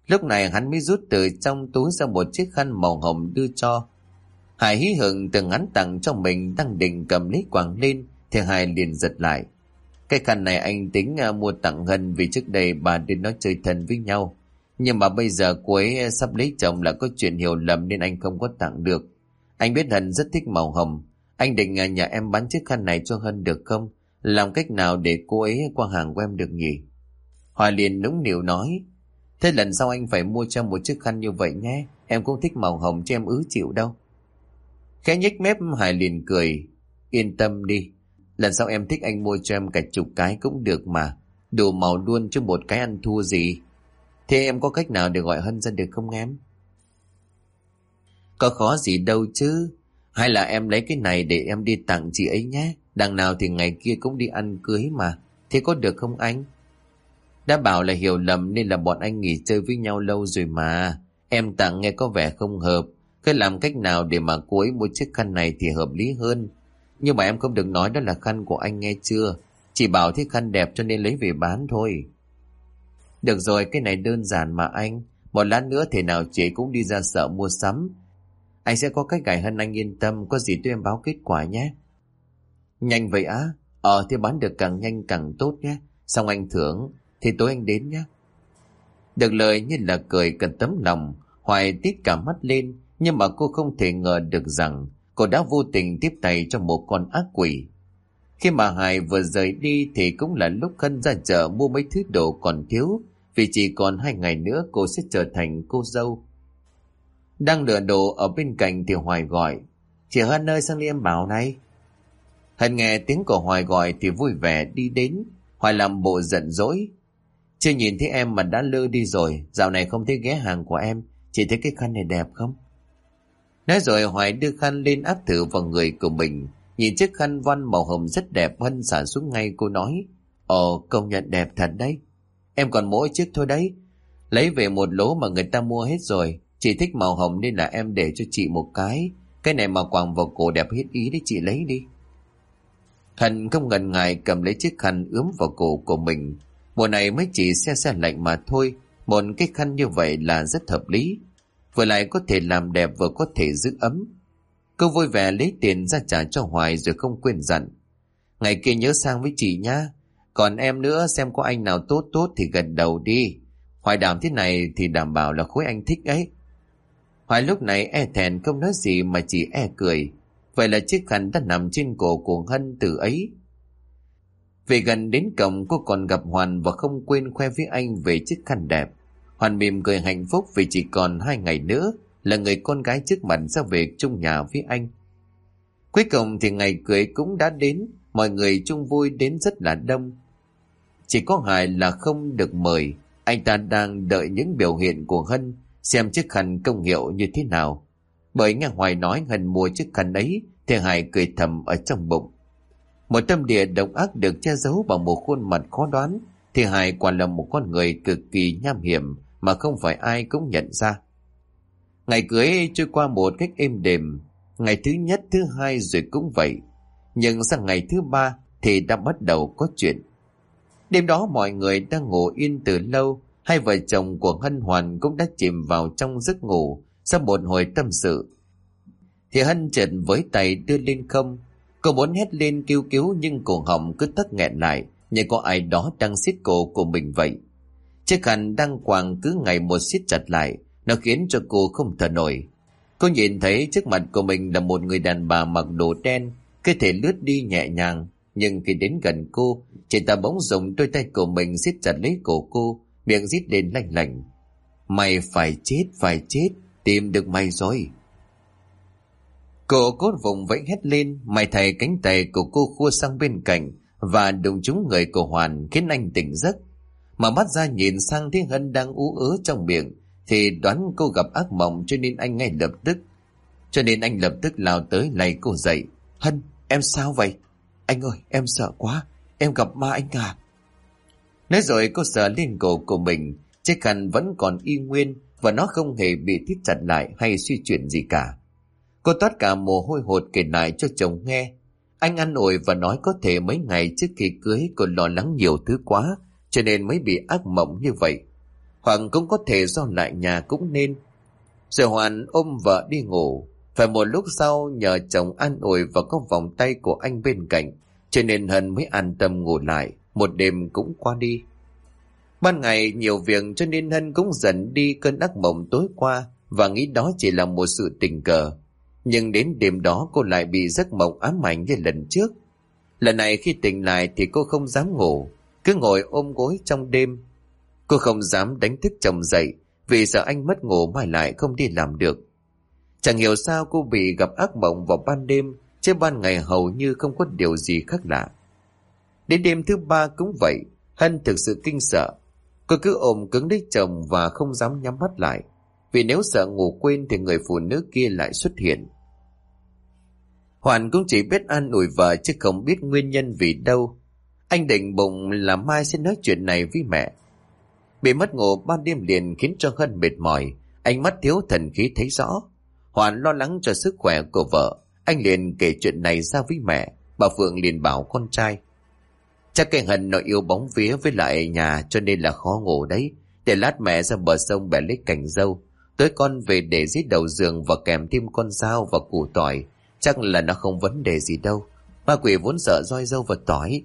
Lúc này hắn mới rút từ trong túi ra một chiếc khăn màu hồng đưa cho. Hải hí hửng từng hắn tặng cho mình, đang định cầm lấy quàng lên thì Hải liền giật lại. Cái khăn này anh tính mua tặng Hân vì trước đây bà đến nó chơi thân với nhau. Nhưng mà bây giờ cô ấy sắp lấy chồng là có chuyện hiểu lầm nên anh không có tặng được. Anh biết Hân rất thích màu hồng. Anh định nhà em bán chiếc khăn này cho Hân được không? Làm cách nào để cô ấy qua hàng của em được nhỉ? Hoài liền nũng nịu nói. Thế lần sau anh phải mua cho một chiếc khăn như vậy nhé. Em cũng thích màu hồng chứ em chịu đâu. Khẽ nhếch mép Hải liền cười. Yên tâm đi. Lần sau em thích anh mua cho em cả chục cái cũng được mà. Đủ màu luôn chứ một cái ăn thua gì. Thế em có cách nào để gọi Hân ra được không em? Có khó gì đâu chứ. Hay là em lấy cái này để em đi tặng chị ấy nhé. Đằng nào thì ngày kia cũng đi ăn cưới mà. Thế có được không anh? Đã bảo là hiểu lầm nên là bọn anh nghỉ chơi với nhau lâu rồi mà. Em tặng nghe có vẻ không hợp. Cứ làm cách nào để mà cô ấy mua chiếc khăn này thì hợp lý hơn. Nhưng mà em không được nói đó là khăn của anh nghe chưa. Chỉ bảo chiếc khăn đẹp cho nên lấy về bán thôi. Được rồi, cái này đơn giản mà anh. Một lát nữa thể nào chị cũng đi ra chợ mua sắm. Anh sẽ có cách gài Hân, anh yên tâm. Có gì tôi em báo kết quả nhé. Nhanh vậy á? Thì bán được càng nhanh càng tốt nhé. Xong anh thưởng. Thì tối anh đến nhé. Được lời như là cười cần tấm lòng. Hoài tít cả mắt lên. Nhưng mà cô không thể ngờ được rằng cô đã vô tình tiếp tay cho một con ác quỷ. Khi mà Hải vừa rời đi thì cũng là lúc Hân ra chợ mua mấy thứ đồ còn thiếu, vì chỉ còn 2 ngày nữa cô sẽ trở thành cô dâu. Đang lựa đồ ở bên cạnh thì Hoài gọi. Chị Hân ơi, sang đi em bảo này. Hân nghe tiếng của Hoài gọi thì vui vẻ đi đến. Hoài làm bộ giận dỗi. Chưa nhìn thấy em mà đã lơ đi rồi. Dạo này không thấy ghé hàng của em. Chị thấy cái khăn này đẹp không? Nói rồi Hoài đưa khăn lên áp thử vào người của mình. Nhìn chiếc khăn voan màu hồng rất đẹp, Hân xả xuống ngay. Cô nói, công nhận đẹp thật đấy. Em còn mỗi chiếc thôi đấy. Lấy về một lố mà người ta mua hết rồi. Chị thích màu hồng nên là em để cho chị một cái. Cái này mà quàng vào cổ đẹp hết ý đấy, chị lấy đi. Hân không ngần ngại cầm lấy chiếc khăn ướm vào cổ của mình. Mùa này mới chỉ se lạnh mà thôi. Một cái khăn như vậy là rất hợp lý. Vừa lại có thể làm đẹp vừa có thể giữ ấm. Cô vui vẻ lấy tiền ra trả cho Hoài rồi không quên dặn. Ngày kia nhớ sang với chị nhá. Còn em nữa, xem có anh nào tốt tốt thì gật đầu đi. Hoài đảm thế này thì đảm bảo là khối anh thích ấy. Hoài lúc này e thẹn không nói gì mà chỉ cười. Vậy là chiếc khăn đã nằm trên cổ của Hân từ ấy. Về gần đến cổng cô còn gặp Hoàn và không quên khoe với anh về chiếc khăn đẹp. Hoàn mỉm cười hạnh phúc vì chỉ còn 2 ngày nữa là người con gái trước mặt sẽ về chung nhà với anh. Cuối cùng thì ngày cưới cũng đã đến, mọi người chung vui đến rất là đông. Chỉ có Hải là không được mời, anh ta đang đợi những biểu hiện của Hân xem chiếc khăn công hiệu như thế nào. Bởi nghe Hoài nói Hân mua chiếc khăn ấy thì Hải cười thầm ở trong bụng. Một tâm địa độc ác được che giấu bằng một khuôn mặt khó đoán thì Hải quả là một con người cực kỳ nham hiểm mà không phải ai cũng nhận ra. Ngày cưới trôi qua một cách êm đềm. Ngày thứ nhất, thứ hai rồi cũng vậy. Nhưng sang ngày thứ 3 thì đã bắt đầu có chuyện. Đêm đó mọi người đang ngủ yên từ lâu. Hai vợ chồng của Hân Hoàn cũng đã chìm vào trong giấc ngủ. Sau một hồi tâm sự thì Hân chợt với tay đưa lên không. Cô muốn hét lên kêu cứu nhưng cổ họng cứ tắc nghẹn lại, như có ai đó đang siết cổ của mình vậy. Chiếc khăn đang quàng cứ ngày một siết chặt lại, nó khiến cho cô không thở nổi. Cô nhìn thấy trước mặt của mình là một người đàn bà mặc đồ đen, cơ thể lướt đi nhẹ nhàng, nhưng khi đến gần cô, chị ta bỗng dùng đôi tay của mình siết chặt lấy cổ cô, miệng rít lên lanh lảnh. Mày phải chết, tìm được mày rồi. Cô cốt vùng vẫy hét lên, mày thầy cánh tay của cô khua sang bên cạnh và đụng trúng người của Hoàn khiến anh tỉnh giấc. Mà mắt ra nhìn sang thấy Hân đang ú ớ trong miệng thì đoán cô gặp ác mộng, cho nên anh lập tức lao tới lay cô dậy. Hân, em sao vậy? Anh ơi, em sợ quá, em gặp ma anh à. Nói rồi cô sờ lên cổ của mình, chiếc khăn vẫn còn y nguyên và nó không hề bị thít chặt lại hay suy chuyển gì cả. Cô toát cả mồ hôi hột kể lại cho chồng nghe. Anh an ủi và nói có thể mấy ngày trước khi cưới cô lo lắng nhiều thứ quá, cho nên mới bị ác mộng như vậy. hoặc cũng có thể do lại nhà cũng nên. Rồi Hoàn ôm vợ đi ngủ. Phải một lúc sau nhờ chồng an ủi và có vòng tay của anh bên cạnh, cho nên Hân mới an tâm ngủ lại. Một đêm cũng qua đi. Ban ngày nhiều việc cho nên Hân cũng dần đi cơn ác mộng tối qua và nghĩ đó chỉ là một sự tình cờ. Nhưng đến đêm đó cô lại bị giấc mộng ám ảnh như lần trước. Lần này khi tỉnh lại thì cô không dám ngủ, cứ ngồi ôm gối trong đêm. Cô không dám đánh thức chồng dậy vì sợ anh mất ngủ mai lại không đi làm được. Chẳng hiểu sao cô bị gặp ác mộng vào ban đêm, chứ ban ngày hầu như không có điều gì khác lạ. Đến đêm thứ ba cũng vậy, Hân thực sự kinh sợ. Cô cứ ôm cứng lấy chồng và không dám nhắm mắt lại, vì nếu sợ ngủ quên thì người phụ nữ kia lại xuất hiện. Hoàn cũng chỉ biết an ủi vợ chứ không biết nguyên nhân vì đâu. Anh định bụng là mai sẽ nói chuyện này với mẹ. Bị mất ngủ ban đêm liền khiến cho Hân mệt mỏi, ánh mắt thiếu thần khí thấy rõ. Hoàn lo lắng cho sức khỏe của vợ, anh liền kể chuyện này ra với mẹ. Bà Phượng liền bảo con trai: chắc cái Hân nó yêu bóng vía với lại nhà cho nên là khó ngủ đấy. Để lát mẹ ra bờ sông bẻ lấy cành dâu, tới con về để dưới đầu giường và kèm thêm con dao và củ tỏi. Chắc là nó không vấn đề gì đâu. Ma quỷ vốn sợ roi dâu và tỏi.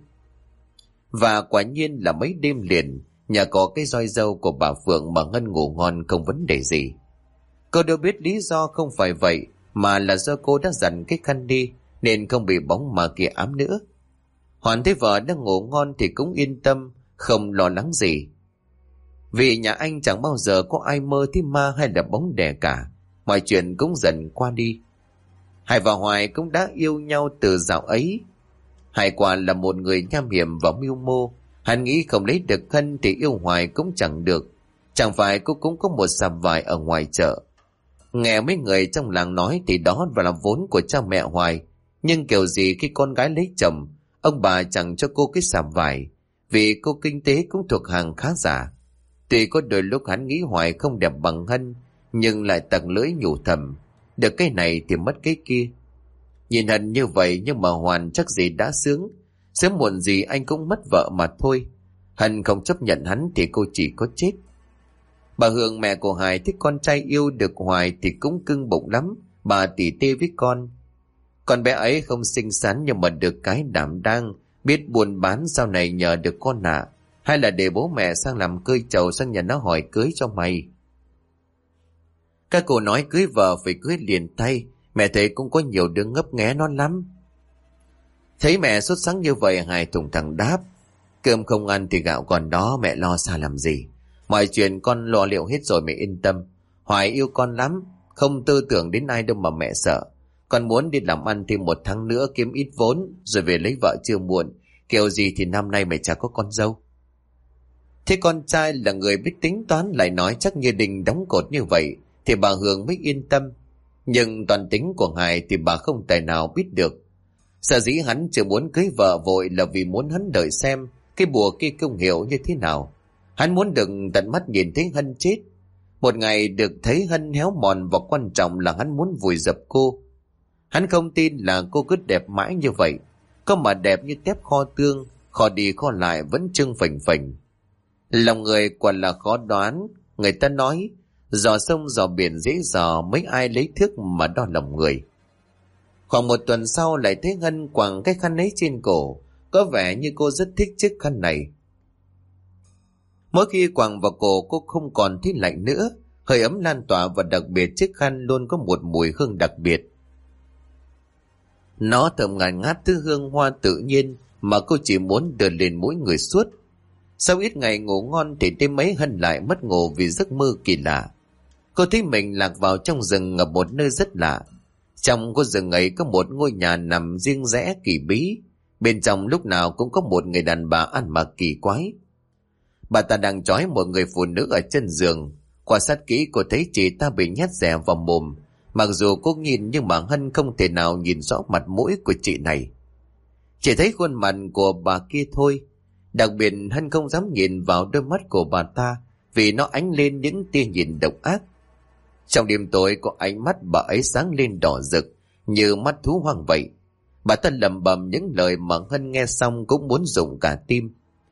Và quả nhiên là mấy đêm liền, nhà có cái roi dâu của bà Phượng mà Hân ngủ ngon không vấn đề gì. Cô đâu biết lý do không phải vậy, mà là do cô đã dặn cái khăn đi nên không bị bóng ma kia ám nữa. Hoàn thấy vợ đang ngủ ngon thì cũng yên tâm, không lo lắng gì. Vì nhà anh chẳng bao giờ có ai mơ thấy ma hay là bóng đè cả. Mọi chuyện cũng dần qua đi. Hải và Hoài cũng đã yêu nhau từ dạo ấy. Hải quả là một người nham hiểm và mưu mô. Hắn nghĩ không lấy được Hân thì yêu Hoài cũng chẳng được. Chẳng phải cô cũng có một sạp vải ở ngoài chợ. Nghe mấy người trong làng nói thì đó là vốn của cha mẹ Hoài. Nhưng kiểu gì khi con gái lấy chồng, ông bà chẳng cho cô cái sạp vải, vì cô kinh tế cũng thuộc hàng khá giả. Tuy có đôi lúc hắn nghĩ Hoài không đẹp bằng Hân, nhưng lại tặc lưỡi nhủ thầm: được cái này thì mất cái kia. Nhìn Hân như vậy nhưng mà Hoàn chắc gì đã sướng. Sớm muộn gì anh cũng mất vợ mà thôi. Hân không chấp nhận hắn thì cô chỉ có chết. Bà Hương mẹ của Hải thích con trai yêu được Hoài thì cũng cưng bụng lắm. Bà tỉ tê với con. Con bé ấy không xinh xắn nhưng mà được cái đảm đang, biết buôn bán sau này nhờ được con nạ. Hay là để bố mẹ sang làm cơi trầu sang nhà nó hỏi cưới cho mày. Các cô nói cưới vợ phải cưới liền tay. Mẹ thấy cũng có nhiều đứa ngấp nghé nó lắm. Thấy mẹ sốt sắng như vậy, Hải thùng thẳng đáp: cơm không ăn thì gạo còn đó, mẹ lo xa làm gì. Mọi chuyện con lo liệu hết rồi, mẹ yên tâm. Hoài yêu con lắm, không tư tưởng đến ai đâu mà mẹ sợ. Con muốn đi làm ăn thêm 1 tháng nữa kiếm ít vốn rồi về lấy vợ chưa muộn. Kiểu gì thì năm nay mày chả có con dâu. Thế con trai là người biết tính toán lại nói chắc như đình đóng cột như vậy thì bà Hương mới yên tâm. Nhưng toàn tính của Hải thì bà không tài nào biết được. Sở dĩ hắn chưa muốn cưới vợ vội là vì muốn hắn đợi xem cái bùa kia công hiệu như thế nào. Hắn muốn được tận mắt nhìn thấy Hân chết. Một ngày được thấy Hân héo mòn, và quan trọng là hắn muốn vùi dập cô. Hắn không tin là cô cứ đẹp mãi như vậy. Có mà đẹp như tép kho tương, kho đi kho lại vẫn trưng phình phình. Lòng người quả là khó đoán. Người ta nói dò sông dò biển dễ dò, mấy ai lấy thước mà đo lòng người. Khoảng 1 tuần sau lại thấy Hân quàng cái khăn ấy trên cổ. Có vẻ như cô rất thích chiếc khăn này. Mỗi khi quàng vào cổ cô không còn thấy lạnh nữa. Hơi ấm lan tỏa, và đặc biệt chiếc khăn luôn có một mùi hương đặc biệt. Nó thơm ngạt ngát thứ hương hoa tự nhiên mà cô chỉ muốn đưa lên mũi người suốt. Sau ít ngày ngủ ngon thì đêm ấy Hân lại mất ngủ vì giấc mơ kỳ lạ. Cô thấy mình lạc vào trong rừng ở một nơi rất lạ. Trong cái rừng ấy có một ngôi nhà nằm riêng rẽ kỳ bí. Bên trong lúc nào cũng có một người đàn bà ăn mặc kỳ quái. Bà ta đang trói một người phụ nữ ở chân giường. Quan sát kỹ cô thấy chị ta bị nhét dẻ vào mồm. Mặc dù cô nhìn nhưng mà Hân không thể nào nhìn rõ mặt mũi của chị này. Chỉ thấy khuôn mặt của bà kia thôi. Đặc biệt Hân không dám nhìn vào đôi mắt của bà ta vì nó ánh lên những tia nhìn độc ác. Trong đêm tối có ánh mắt bà ấy sáng lên đỏ rực như mắt thú hoang vậy. Bà ta lẩm bẩm những lời mà Hân nghe xong cũng muốn rụng cả tim.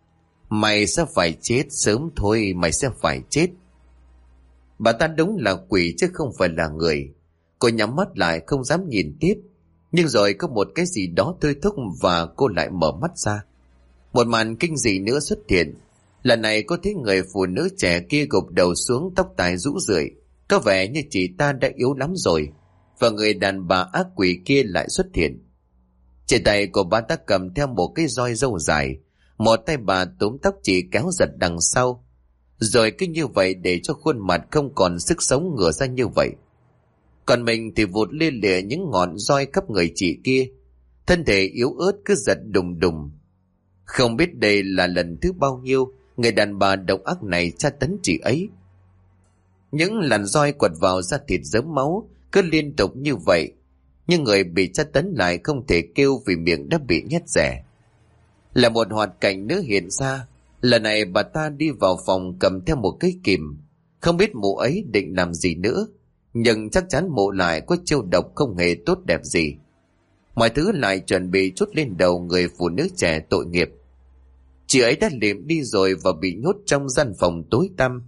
Mày sẽ phải chết sớm thôi, mày sẽ phải chết. Bà ta đúng là quỷ chứ không phải là người. Cô nhắm mắt lại không dám nhìn tiếp. Nhưng rồi có một cái gì đó thôi thúc và cô lại mở mắt ra. Một màn kinh dị nữa xuất hiện. Lần này cô thấy người phụ nữ trẻ kia gục đầu xuống, tóc tai rũ rượi, có vẻ như chị ta đã yếu lắm rồi. Và người đàn bà ác quỷ kia lại xuất hiện. Trên tay của bà ta cầm theo một cái roi râu dài. Một tay bà túm tóc chị kéo giật đằng sau. Rồi cứ như vậy để cho khuôn mặt không còn sức sống ngửa ra như vậy. Còn mình thì vụt lia lịa những ngọn roi khắp người chị kia. Thân thể yếu ớt cứ giật đùng đùng. Không biết đây là lần thứ bao nhiêu người đàn bà độc ác này tra tấn chị ấy. Những làn roi quật vào da thịt rớm máu cứ liên tục như vậy. Nhưng người bị tra tấn lại không thể kêu vì miệng đã bị nhét rẻ. Là một hoạt cảnh nữa hiện ra. Lần này bà ta đi vào phòng cầm theo một cái kìm. Không biết mụ ấy định làm gì nữa. Nhưng chắc chắn mụ lại có chiêu độc không hề tốt đẹp gì. Mọi thứ lại chuẩn bị trút lên đầu người phụ nữ trẻ tội nghiệp. Chị ấy đã liệm đi rồi và bị nhốt trong gian phòng tối tăm.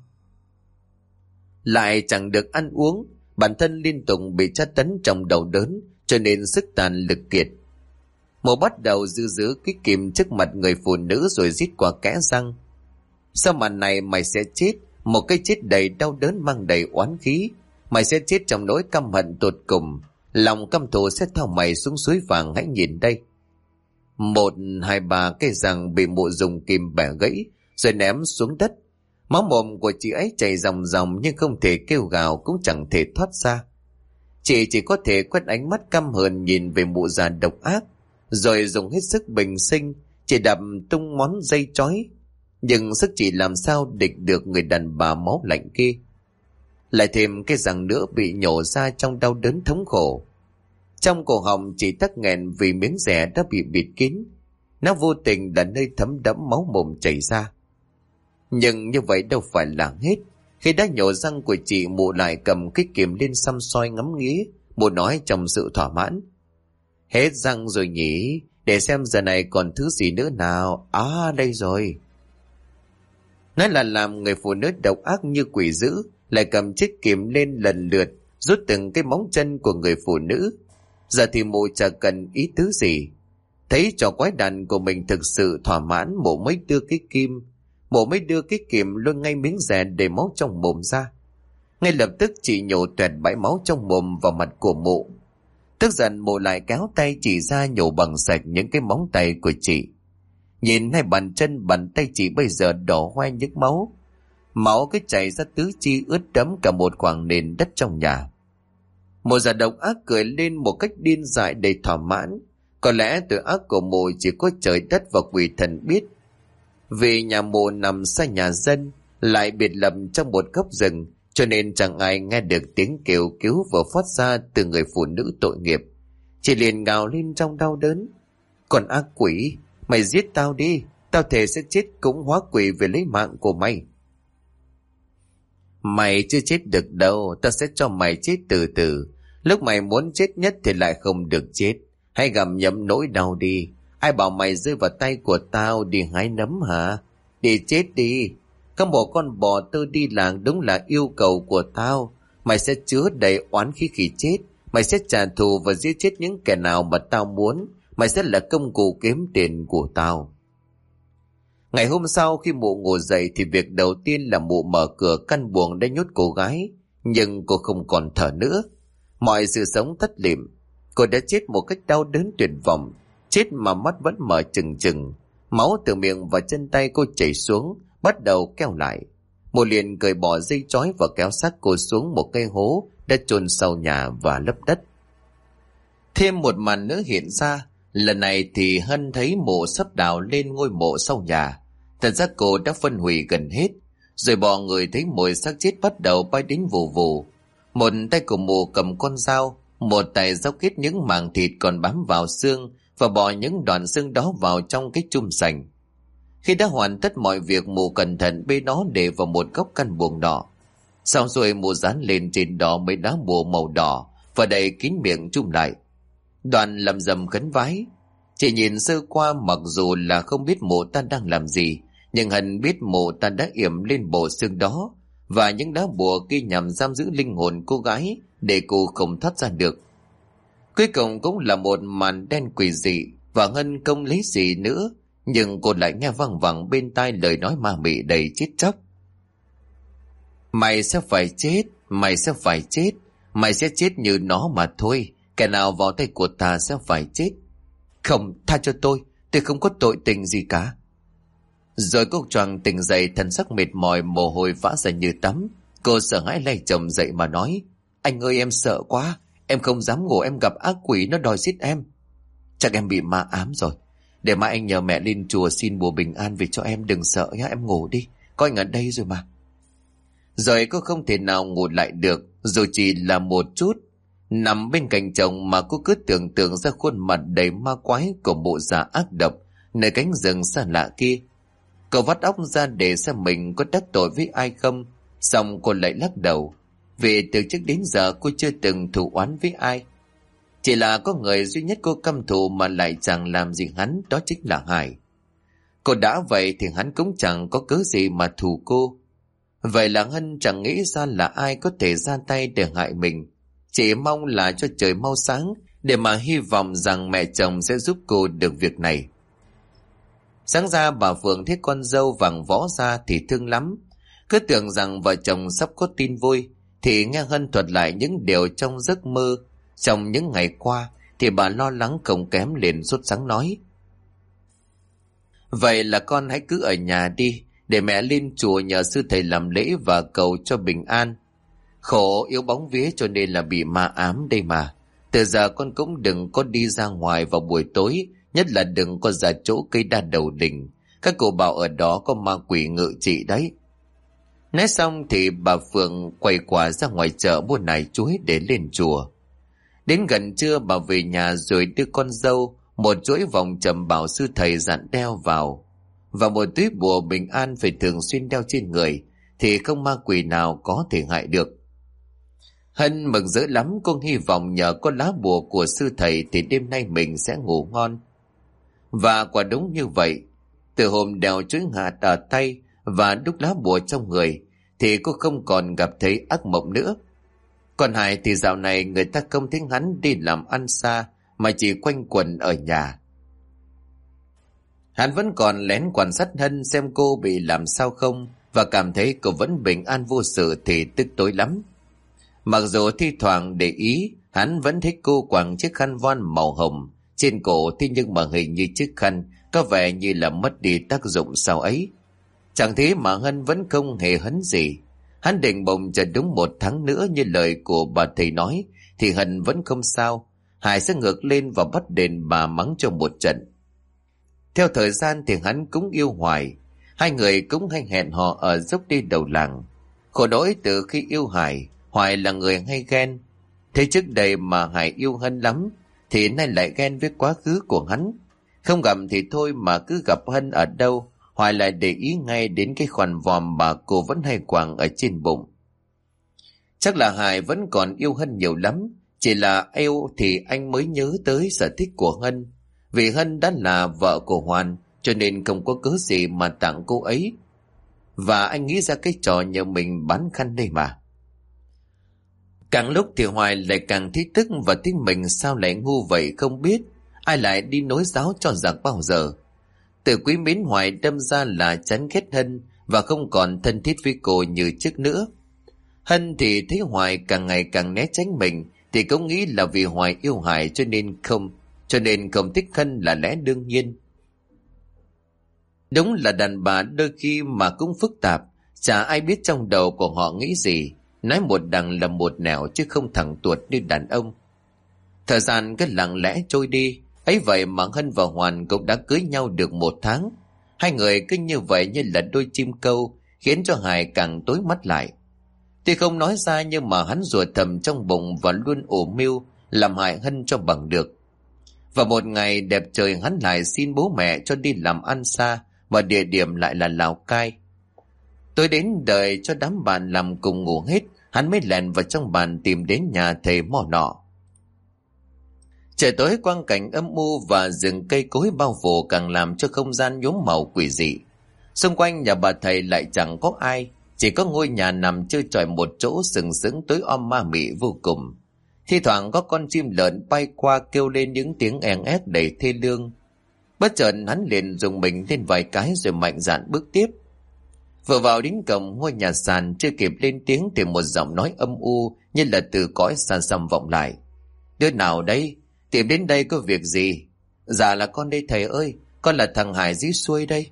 Lại chẳng được ăn uống. Bản thân liên tục bị tra tấn trong đầu đớn, cho nên sức tàn lực kiệt. Mụ bắt đầu giữ cái kìm trước mặt người phụ nữ rồi rít qua kẽ răng. Sau màn này mày sẽ chết, một cái chết đầy đau đớn mang đầy oán khí. Mày sẽ chết trong nỗi căm hận tột cùng. Lòng căm thù sẽ theo mày xuống suối vàng, hãy nhìn đây. 1, 2, 3 cái răng bị mụ dùng kìm bẻ gãy rồi ném xuống đất. Máu mồm của chị ấy chảy ròng ròng nhưng không thể kêu gào cũng chẳng thể thoát ra. Chị chỉ có thể quét ánh mắt căm hờn nhìn về mụ già độc ác, rồi dùng hết sức bình sinh chỉ đập tung món dây trói. Nhưng sức chỉ làm sao địch được người đàn bà máu lạnh kia. Lại thêm cái răng nữa bị nhổ ra trong đau đớn thống khổ. Trong cổ họng chỉ tắc nghẹn vì miếng rẻ đã bị bịt kín. Nó vô tình là nơi thấm đẫm máu mồm chảy ra. Nhưng như vậy đâu phải là hết. Khi đã nhổ răng của chị, mụ lại cầm cái kìm lên xăm soi ngắm nghía. Mụ nói trong sự thỏa mãn: hết răng rồi nhỉ, để xem giờ này còn thứ gì nữa nào. À, đây rồi. Nói là làm người phụ nữ độc ác như quỷ dữ lại cầm chiếc kìm lên lần lượt rút từng cái móng chân của người phụ nữ. Giờ thì mụ chả cần ý tứ gì. Thấy trò quái đản của mình thực sự thỏa mãn, mụ mới đưa cái kìm luôn ngay miếng rẻ để máu trong mồm ra. Ngay lập tức chị nhổ toẹt bãi máu trong mồm vào mặt của mụ. Tức giận mụ lại kéo tay chị ra nhổ bằng sạch những cái móng tay của chị. Nhìn hai bàn chân bàn tay chị bây giờ đỏ hoe nhức máu. Máu cứ chảy ra tứ chi ướt đẫm cả một khoảng nền đất trong nhà. Mụ già độc ác cười lên một cách điên dại đầy thỏa mãn. Có lẽ tội ác của mụ chỉ có trời đất và quỷ thần biết. Vì nhà mụ nằm xa nhà dân, lại biệt lập trong một góc rừng, cho nên chẳng ai nghe được tiếng kêu cứu vừa phát ra từ người phụ nữ tội nghiệp. Chị liền gào lên trong đau đớn: còn ác quỷ, mày giết tao đi, tao thề sẽ chết cũng hóa quỷ về lấy mạng của mày. Mày chưa chết được đâu, tao sẽ cho mày chết từ từ. Lúc mày muốn chết nhất thì lại không được chết. Hãy gặm nhấm nỗi đau đi. Ai bảo mày rơi vào tay của tao đi hái nấm hả? Đi chết đi. Có một con bò tơ đi làng đúng là yêu cầu của tao. Mày sẽ chứa đầy oán khí khi chết. Mày sẽ trả thù và giết chết những kẻ nào mà tao muốn. Mày sẽ là công cụ kiếm tiền của tao. Ngày hôm sau khi mụ ngủ dậy thì việc đầu tiên là mụ mở cửa căn buồng để nhốt cô gái. Nhưng cô không còn thở nữa. Mọi sự sống tắt lịm. Cô đã chết một cách đau đớn tuyệt vọng. Chết mà mắt vẫn mở trừng trừng. Máu từ miệng và chân tay cô chảy xuống, bắt đầu keo lại. Mụ liền cởi bỏ dây trói và kéo xác cô xuống một cái hố đã chôn sau nhà và lấp đất. Thêm một màn nữa hiện ra. Lần này thì Hân thấy mộ sắp đào lên ngôi mộ sau nhà. Thật ra cô đã phân hủy gần hết. Rồi bỏ người thấy mùi xác chết bắt đầu bay đến vù vù. Một tay của mụ cầm con dao, một tay dốc hết những mảng thịt còn bám vào xương và bỏ những đoạn xương đó vào trong cái chum sành. Khi đã hoàn tất mọi việc, mụ cẩn thận bê nó để vào một góc căn buồng đỏ. Sau rồi mụ dán lên trên đó mấy đá bùa màu đỏ và đậy kín miệng chum lại. Đoàn lầm rầm khấn vái. Chỉ nhìn sơ qua, mặc dù là không biết mụ ta đang làm gì, Nhưng Hân biết mụ ta đã yểm lên bộ xương đó, và những đá bùa kia nhằm giam giữ linh hồn cô gái để cô không thoát ra được. Cuối cùng cũng là một màn đen quỷ dị, và Hân không lấy gì nữa, nhưng cô lại nghe văng vẳng bên tai lời nói ma mị đầy chết chóc. Mày sẽ phải chết, mày sẽ phải chết, mày sẽ chết như nó mà thôi, kẻ nào vào tay của ta sẽ phải chết. Không, tha cho tôi không có tội tình gì cả. Rồi cô choàng tỉnh dậy, thân sắc mệt mỏi, mồ hôi vã ra như tắm. Cô sợ hãi lay chồng dậy mà nói: Anh ơi, em sợ quá, em không dám ngủ, em gặp ác quỷ nó đòi giết em. Chắc em bị ma ám rồi. Để mai anh nhờ mẹ lên chùa xin bùa bình an về cho em, đừng sợ nhá, em ngủ đi, có anh ở đây rồi mà. Rồi cô không thể nào ngủ lại được, dù chỉ là một chút. Nằm bên cạnh chồng mà cô cứ tưởng tượng ra khuôn mặt đầy ma quái của bộ già ác độc nơi cánh rừng xa lạ kia. Cô vắt óc ra để xem mình có đắc tội với ai không, xong cô lại lắc đầu, vì từ trước đến giờ cô chưa từng thù oán với ai. Chỉ là có người duy nhất cô căm thù mà lại chẳng làm gì hắn, đó chính là Hải. Cô đã vậy thì hắn cũng chẳng có cớ gì mà thù cô. Vậy là Hân chẳng nghĩ ra là ai có thể ra tay để hại mình, chỉ mong là cho trời mau sáng để mà hy vọng rằng mẹ chồng sẽ giúp cô được việc này. Sáng ra bà Phượng thấy con dâu vàng võ ra thì thương lắm, cứ tưởng rằng vợ chồng sắp có tin vui, thì nghe Hân thuật lại những điều trong giấc mơ trong những ngày qua thì bà lo lắng không kém, liền sốt sắng nói: Vậy là con hãy cứ ở nhà đi, để mẹ lên chùa nhờ sư thầy làm lễ và cầu cho bình an. Khổ yếu bóng vía cho nên là bị ma ám đây mà. Từ giờ con cũng đừng có đi ra ngoài vào buổi tối, nhất là đừng có ra chỗ cây đa đầu đình. Các cụ bảo ở đó có ma quỷ ngự trị đấy. Nói xong thì bà Phượng quay quả ra ngoài chợ mua nải chuối để lên chùa. Đến gần trưa bà về nhà rồi đưa con dâu một chuỗi vòng trầm bảo sư thầy dặn đeo vào, và một túi bùa bình an phải thường xuyên đeo trên người, thì không ma quỷ nào có thể hại được. Hân mừng rỡ lắm, cô hy vọng nhờ có lá bùa của sư thầy thì đêm nay mình sẽ ngủ ngon. Và quả đúng như vậy, từ hôm đeo chuỗi hạt ở tay và đúc lá bùa trong người thì cô không còn gặp thấy ác mộng nữa. Còn Hải thì dạo này người ta không thấy hắn đi làm ăn xa, mà chỉ quanh quẩn ở nhà. Hắn vẫn còn lén quan sát Hân xem cô bị làm sao không, và cảm thấy cô vẫn bình an vô sự thì tức tối lắm. Mặc dù thi thoảng để ý, hắn vẫn thích cô quàng chiếc khăn voan màu hồng trên cổ, thế nhưng mà hình như chiếc khăn có vẻ như là mất đi tác dụng sau ấy. Chẳng thế mà Hân vẫn không hề hấn gì. Hắn định bồng chờ đúng 1 tháng nữa như lời của bà thầy nói thì Hân vẫn không sao. Hải sẽ ngược lên và bắt đền bà mắng cho một trận. Theo thời gian thì hắn cũng yêu Hoài. Hai người cũng hay hẹn hò ở dốc đi đầu làng. Khổ nỗi từ khi yêu Hải, Hoài là người hay ghen. Thế trước đây mà Hải yêu Hân lắm, thì nay lại ghen với quá khứ của hắn. Không gặp thì thôi, mà cứ gặp Hân ở đâu, Hoài lại để ý ngay đến cái khoản vòm mà cô vẫn hay quàng ở trên bụng. Chắc là Hải vẫn còn yêu Hân nhiều lắm, chỉ là yêu thì anh mới nhớ tới sở thích của Hân. Vì Hân đã là vợ của Hoàn, cho nên không có cớ gì mà tặng cô ấy. Và anh nghĩ ra cái trò nhờ mình bán khăn đây mà. Càng lúc thì Hoài lại càng thấy tức và thấy mình sao lại ngu vậy không biết. Ai lại đi nối giáo cho giặc bao giờ. Từ quý mến Hoài đâm ra là chán ghét Hân và không còn thân thiết với cô như trước nữa. Hân thì thấy Hoài càng ngày càng né tránh mình thì cũng nghĩ là vì Hoài yêu Hải cho nên không thích Hân là lẽ đương nhiên. Đúng là đàn bà đôi khi mà cũng phức tạp, chả ai biết trong đầu của họ nghĩ gì, nói một đằng là một nẻo chứ không thẳng tuột như đàn ông. Thời gian cứ lặng lẽ trôi đi, ấy vậy mà Hân và Hoàn cũng đã cưới nhau được 1 tháng. Hai người cứ như vậy như là đôi chim câu, khiến cho Hải càng tối mắt lại. Tuy không nói ra nhưng mà hắn rủa thầm trong bụng và luôn ủ mưu làm hại Hân cho bằng được. Và một ngày đẹp trời, hắn lại xin bố mẹ cho đi làm ăn xa, và địa điểm lại là Lào Cai. Tôi đến đợi cho đám bạn làm cùng ngủ hết, hắn mới lèn vào trong bàn tìm đến nhà thầy mò nọ. Trời tối quang cảnh âm u và rừng cây cối bao phủ càng làm cho không gian nhuốm màu quỷ dị. Xung quanh nhà bà thầy lại chẳng có ai, chỉ có ngôi nhà nằm chơi trọi một chỗ sừng sững tối om ma mị vô cùng. Thi thoảng có con chim lợn bay qua kêu lên những tiếng èn ép đầy thê lương. Bất chợt hắn liền dùng mình lên vài cái rồi mạnh dạn bước tiếp. Vừa vào đến cổng ngôi nhà sàn, chưa kịp lên tiếng thì một giọng nói âm u như là từ cõi xa xăm vọng lại. Đứa nào đây? Tìm đến đây có việc gì? Dạ là con đây thầy ơi, con là thằng Hải dưới xuôi đây.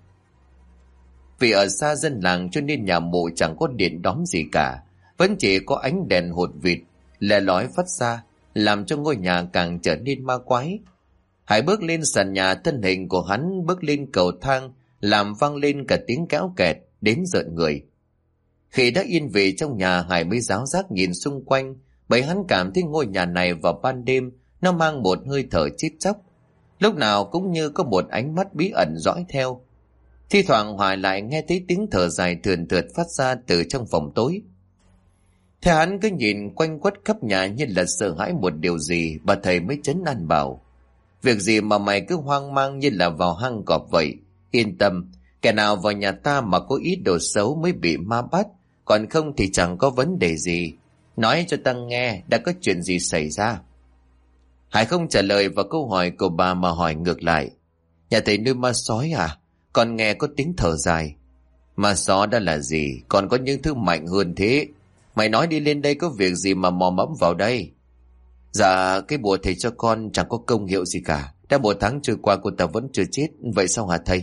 Vì ở xa dân làng cho nên nhà mộ chẳng có điện đóm gì cả, vẫn chỉ có ánh đèn hột vịt lè lói phát ra, làm cho ngôi nhà càng trở nên ma quái. Hải bước lên sàn nhà, thân hình của hắn bước lên cầu thang, làm vang lên cả tiếng kéo kẹt đến rợn người. Khi đã yên vị trong nhà, Hải mới ráo rác nhìn xung quanh, bởi hắn cảm thấy ngôi nhà này vào ban đêm nó mang một hơi thở chết chóc, lúc nào cũng như có một ánh mắt bí ẩn dõi theo. Thi thoảng Hải lại nghe thấy tiếng thở dài thườn thượt phát ra từ trong phòng tối. Thế hắn cứ nhìn quanh quất khắp nhà như là sợ hãi một điều gì, bà thầy mới trấn an bảo: việc gì mà mày cứ hoang mang như là vào hang cọp vậy? Yên tâm, kẻ nào vào nhà ta mà có ý đồ xấu mới bị ma bắt, còn không thì chẳng có vấn đề gì. Nói cho ta nghe, đã có chuyện gì xảy ra? Hải không trả lời vào câu hỏi của bà mà hỏi ngược lại: nhà thầy nuôi ma sói à? Còn nghe có tiếng thở dài. Ma sói đó là gì? Còn có những thứ mạnh hơn thế. Mày nói đi lên đây có việc gì mà mò mẫm vào đây? Dạ, cái bùa thầy cho con chẳng có công hiệu gì cả. Đã 1 tháng trôi qua cô ta vẫn chưa chết. Vậy sao hả thầy?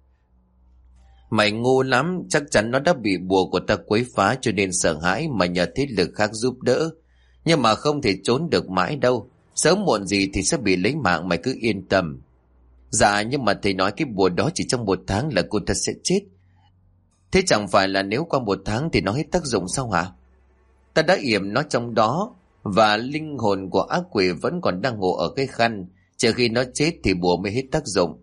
Mày ngu lắm, chắc chắn nó đã bị bùa của ta quấy phá cho nên sợ hãi mà nhờ thế lực khác giúp đỡ. Nhưng mà không thể trốn được mãi đâu. Sớm muộn gì thì sẽ bị lấy mạng, mày cứ yên tâm. Dạ, nhưng mà thầy nói cái bùa đó chỉ trong 1 tháng là cô ta sẽ chết. Thế chẳng phải là nếu qua 1 tháng thì nó hết tác dụng sao hả? Ta đã yểm nó trong đó, và linh hồn của ác quỷ vẫn còn đang ngủ ở cái khăn, chờ khi nó chết thì bùa mới hết tác dụng.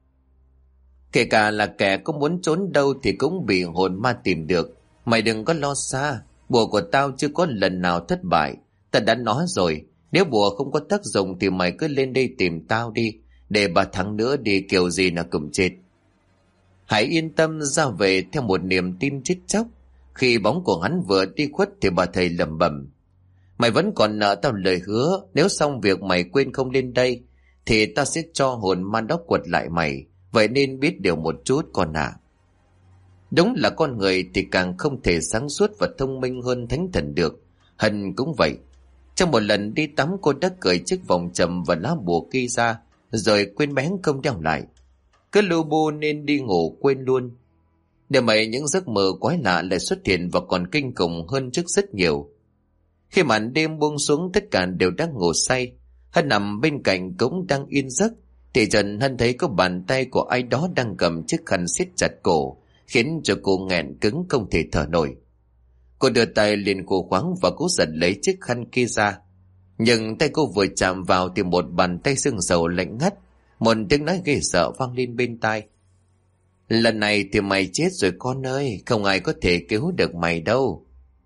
Kể cả là kẻ có muốn trốn đâu thì cũng bị hồn ma tìm được. Mày đừng có lo xa, bùa của tao chưa có lần nào thất bại. Ta đã nói rồi, nếu bùa không có tác dụng thì mày cứ lên đây tìm tao đi, để 3 tháng nữa đi kiểu gì là cũng chết. Hãy yên tâm ra về theo một niềm tin chết chóc. Khi bóng của hắn vừa đi khuất thì bà thầy lẩm bẩm: mày vẫn còn nợ tao lời hứa, nếu xong việc mày quên không lên đây thì tao sẽ cho hồn ma đó quật lại mày. Vậy nên biết điều một chút con ạ. Đúng là con người thì càng không thể sáng suốt và thông minh hơn thánh thần được. Hân cũng vậy. Trong một lần đi tắm, cô đã cởi chiếc vòng trầm và lá bùa kia ra, rồi quên bén không đeo lại. Cứ lu bu nên đi ngủ quên luôn. Để mày những giấc mơ quái lạ lại xuất hiện và còn kinh khủng hơn trước rất nhiều. Khi màn đêm buông xuống, tất cả đều đang ngủ say. Hân nằm bên cạnh cũng đang yên giấc, thì dần Hân thấy có bàn tay của ai đó đang cầm chiếc khăn siết chặt cổ, khiến cho cô nghẹn cứng không thể thở nổi. Cô đưa tay lên khô khoáng và cố giật lấy chiếc khăn kia ra. Nhưng tay cô vừa chạm vào thì một bàn tay sưng sầu lạnh ngắt, một tiếng nói ghê sợ vang lên bên tai: lần này thì mày chết rồi con ơi, không ai có thể cứu được mày đâu.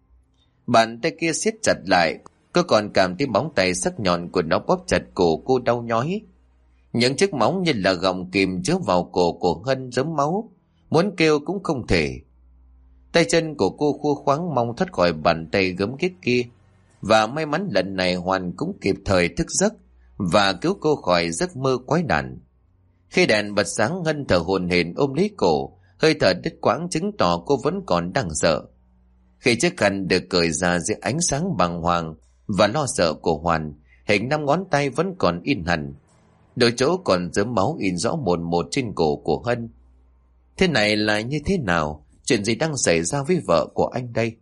Bàn tay kia siết chặt lại, cô còn cảm thấy móng tay sắc nhọn của nó bóp chặt cổ cô đau nhói. Những chiếc móng như là gọng kìm chứa vào cổ của Hân giống máu, muốn kêu cũng không thể. Tay chân của cô khua khoáng mong thoát khỏi bàn tay gớm ghiếc kia, và may mắn lần này Hoàn cũng kịp thời thức giấc và cứu cô khỏi giấc mơ quái đản. Khi đèn bật sáng, Hân thở hổn hển ôm lấy cổ, hơi thở đứt quãng chứng tỏ cô vẫn còn đang sợ. Khi chiếc khăn được cởi ra dưới ánh sáng bàng hoàng và lo sợ của Hoàn, hình 5 ngón tay vẫn còn in hẳn, đôi chỗ còn dớm máu in rõ một một trên cổ của Hân. Thế này là như thế nào? Chuyện gì đang xảy ra với vợ của anh đây?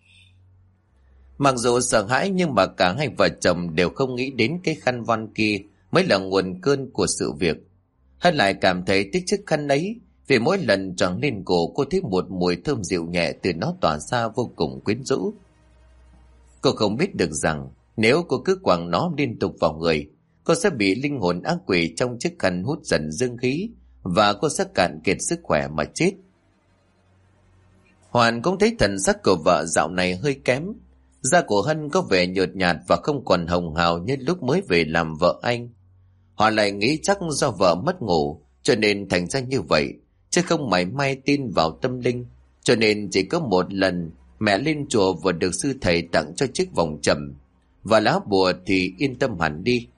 Mặc dù sợ hãi nhưng mà cả hai vợ chồng đều không nghĩ đến cái khăn voan kia mới là nguồn cơn của sự việc. Hân lại cảm thấy tiếc chiếc khăn ấy, vì mỗi lần choàng lên cổ cô thấy một mùi thơm dịu nhẹ từ nó tỏa ra vô cùng quyến rũ. Cô không biết được rằng nếu cô cứ quàng nó liên tục vào người, cô sẽ bị linh hồn ác quỷ trong chiếc khăn hút dần dương khí và cô sẽ cạn kiệt sức khỏe mà chết. Hoàn cũng thấy thần sắc của vợ dạo này hơi kém. Da của Hân có vẻ nhợt nhạt và không còn hồng hào như lúc mới về làm vợ anh. Họ lại nghĩ chắc do vợ mất ngủ cho nên thành ra như vậy, chứ không mảy may tin vào tâm linh, cho nên chỉ có một lần mẹ lên chùa và được sư thầy tặng cho chiếc vòng trầm và lá bùa thì yên tâm hẳn đi.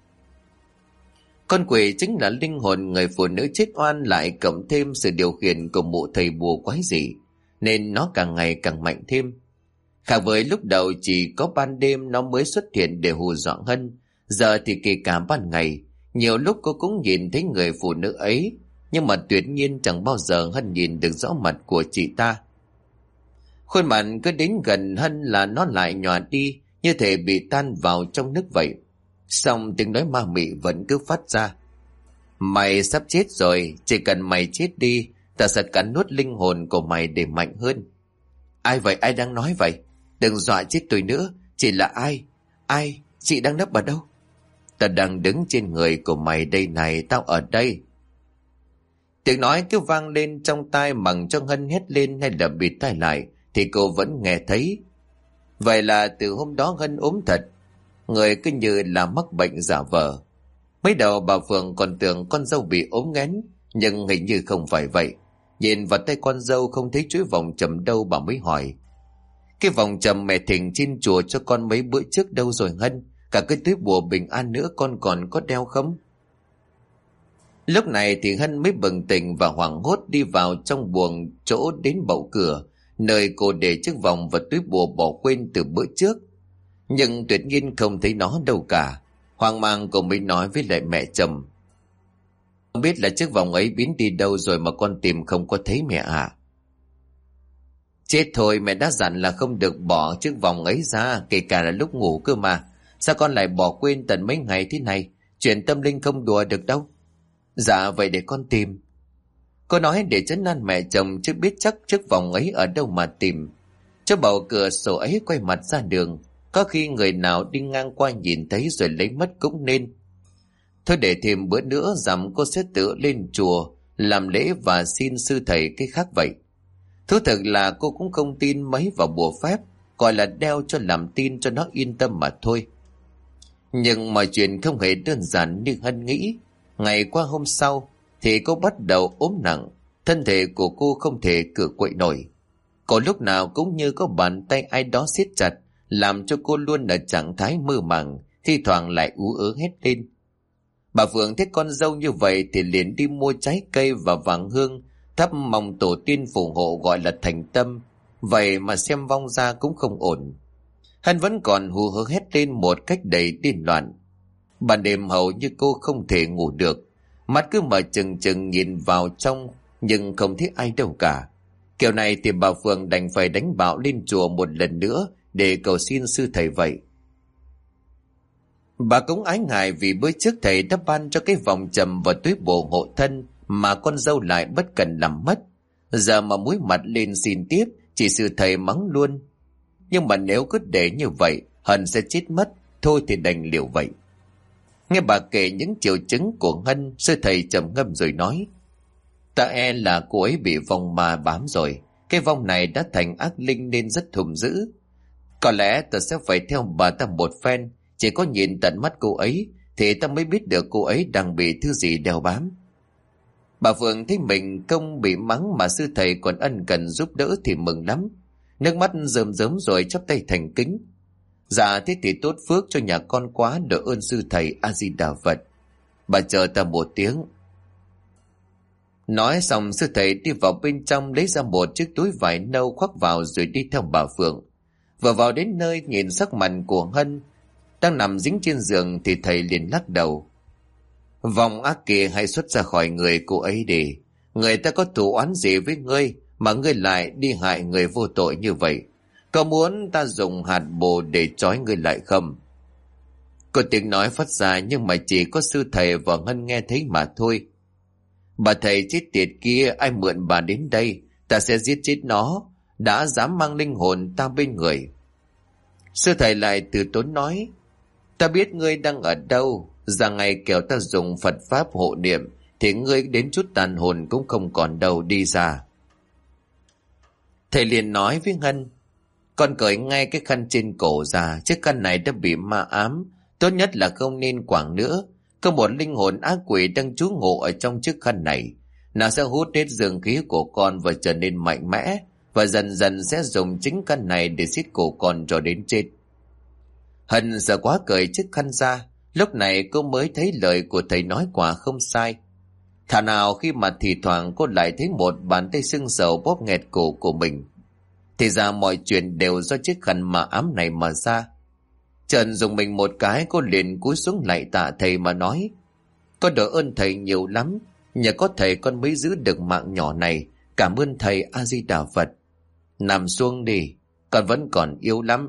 Con quỷ chính là linh hồn người phụ nữ chết oan, lại cộng thêm sự điều khiển của mụ thầy bùa quái dị, nên nó càng ngày càng mạnh thêm. Khác với lúc đầu chỉ có ban đêm nó mới xuất hiện để hù dọa Hân, giờ thì kể cả ban ngày, nhiều lúc cô cũng nhìn thấy người phụ nữ ấy, nhưng mà tuyệt nhiên chẳng bao giờ Hân nhìn được rõ mặt của chị ta. Khuôn mặt cứ đến gần Hân là nó lại nhòa đi, như thể bị tan vào trong nước vậy. Xong tiếng nói ma mị vẫn cứ phát ra. Mày sắp chết rồi, chỉ cần mày chết đi, ta sẽ cắn nuốt linh hồn của mày để mạnh hơn. Ai vậy, ai đang nói vậy? Đừng dọa chết tôi nữa, chỉ là ai? Ai? Chị đang nấp ở đâu? Ta đang đứng trên người của mày đây này, tao ở đây. Tiếng nói cứ vang lên trong tai, mặc cho Hân hét lên hay là bịt tai lại thì cô vẫn nghe thấy. Vậy là từ hôm đó Hân ốm thật, người cứ như là mắc bệnh giả vờ. Mới đầu bà Phượng còn tưởng con dâu bị ốm nghén, nhưng hình như không phải vậy. Nhìn vào tay con dâu không thấy chuỗi vòng trầm đâu, bà mới hỏi: cái vòng trầm mẹ thỉnh trên chùa cho con mấy bữa trước đâu rồi Hân? Cả cái túi bùa bình an nữa con còn có đeo không? Lúc này thì Hân mới bừng tỉnh và hoảng hốt đi vào trong buồng chỗ đến bậu cửa, nơi cô để chiếc vòng và túi bùa bỏ quên từ bữa trước. Nhưng tuyệt nhiên không thấy nó đâu cả. Hoang mang cô mới nói với lại mẹ chồng: không biết là chiếc vòng ấy biến đi đâu rồi mà con tìm không có thấy mẹ ạ. Chết thôi, mẹ đã dặn là không được bỏ chiếc vòng ấy ra, kể cả là lúc ngủ cơ mà. Sao con lại bỏ quên tận mấy ngày thế này? Chuyện tâm linh không đùa được đâu. Dạ vậy để con tìm. Cô nói để trấn an mẹ chồng, chứ biết chắc chiếc vòng ấy ở đâu mà tìm. Cho bầu cửa sổ ấy quay mặt ra đường, có khi người nào đi ngang qua nhìn thấy rồi lấy mất cũng nên. Thôi để thêm bữa nữa dằm cô sẽ tự lên chùa làm lễ và xin sư thầy cái khác vậy. Thú thực là cô cũng không tin mấy vào bùa phép, gọi là đeo cho làm tin cho nó yên tâm mà thôi. Nhưng mọi chuyện không hề đơn giản như Hân nghĩ. Ngày qua hôm sau thì cô bắt đầu ốm nặng, thân thể của cô không thể cử quậy nổi. Cô lúc nào cũng như có bàn tay ai đó siết chặt, làm cho cô luôn ở trạng thái mơ màng, thi thoảng lại ú ớ hét lên. Bà Phượng thấy con dâu như vậy thì liền đi mua trái cây và vàng hương, thắp mong tổ tiên phù hộ gọi là thành tâm. Vậy mà xem vong ra cũng không ổn. Hân vẫn còn hù hớ hét lên một cách đầy điên loạn. Ban đêm hầu như cô không thể ngủ được, mắt cứ mở trừng trừng nhìn vào trong nhưng không thấy ai đâu cả. Kiểu này thì bà Phượng đành phải đánh bạo lên chùa một lần nữa để cầu xin sư thầy vậy. Bà cũng ái ngại vì bữa trước thầy đã ban cho cái vòng trầm và túi bùa hộ thân mà con dâu lại bất cần làm mất. Giờ mà muối mặt lên xin tiếp, chỉ sư thầy mắng luôn. Nhưng mà nếu cứ để như vậy, Hân sẽ chết mất, thôi thì đành liều vậy. Nghe bà kể những triệu chứng của Hân, sư thầy trầm ngâm rồi nói: ta e là cô ấy bị vong ma bám rồi. Cái vong này đã thành ác linh nên rất hung dữ. Có lẽ ta sẽ phải theo bà ta một phen. Chỉ có nhìn tận mắt cô ấy thì ta mới biết được cô ấy đang bị thứ gì đeo bám. Bà Phượng thấy mình không bị mắng mà sư thầy còn ân cần giúp đỡ thì mừng lắm. Nước mắt rơm rớm rồi chắp tay thành kính: dạ thế thì tốt phước cho nhà con quá, đỡ ơn sư thầy A Di Đà Phật. Bà chờ ta một tiếng. Nói xong sư thầy đi vào bên trong lấy ra một chiếc túi vải nâu khoác vào rồi đi theo bà Phượng. Vừa vào đến nơi nhìn sắc mặt của Hân đang nằm dính trên giường thì thầy liền lắc đầu: vong ác kia hãy xuất ra khỏi người cô ấy đi. Người ta có thù oán gì với ngươi mà ngươi lại đi hại người vô tội như vậy? Có muốn ta dùng hạt bồ để trói ngươi lại không? Có tiếng nói phát ra nhưng mà chỉ có sư thầy và Hân nghe thấy mà thôi. Bà thầy chết tiệt kia, ai mượn bà đến đây, ta sẽ giết chết nó, đã dám mang linh hồn ta bên người. Sư thầy lại từ tốn nói: ta biết ngươi đang ở đâu, ra ngày kẻo ta dùng Phật Pháp hộ niệm thì ngươi đến chút tàn hồn cũng không còn đâu, đi ra. Thầy liền nói với Hân: con cởi ngay cái khăn trên cổ ra, chiếc khăn này đã bị ma ám, tốt nhất là không nên quàng nữa. Có một linh hồn ác quỷ đang trú ngụ ở trong chiếc khăn này, Nó sẽ hút hết dương khí của con và trở nên mạnh mẽ, và dần dần sẽ dùng chính căn này để xiết cổ con cho đến chết. Hân sợ quá cởi chiếc khăn ra. Lúc này cô mới thấy lời của thầy nói quả không sai. Thà nào khi mà thì thoảng cô lại thấy một bàn tay sưng sầu bóp nghẹt cổ của mình, thì ra mọi chuyện đều do chiếc khăn mà ám này mà ra. Trần dùng mình một cái, cô liền cúi xuống lạy tạ thầy mà nói: Con đỡ ơn thầy nhiều lắm, nhờ có thầy con mới giữ được mạng nhỏ này. Cảm ơn thầy A Di Đà Phật. Nằm xuống đi, con vẫn còn yếu lắm.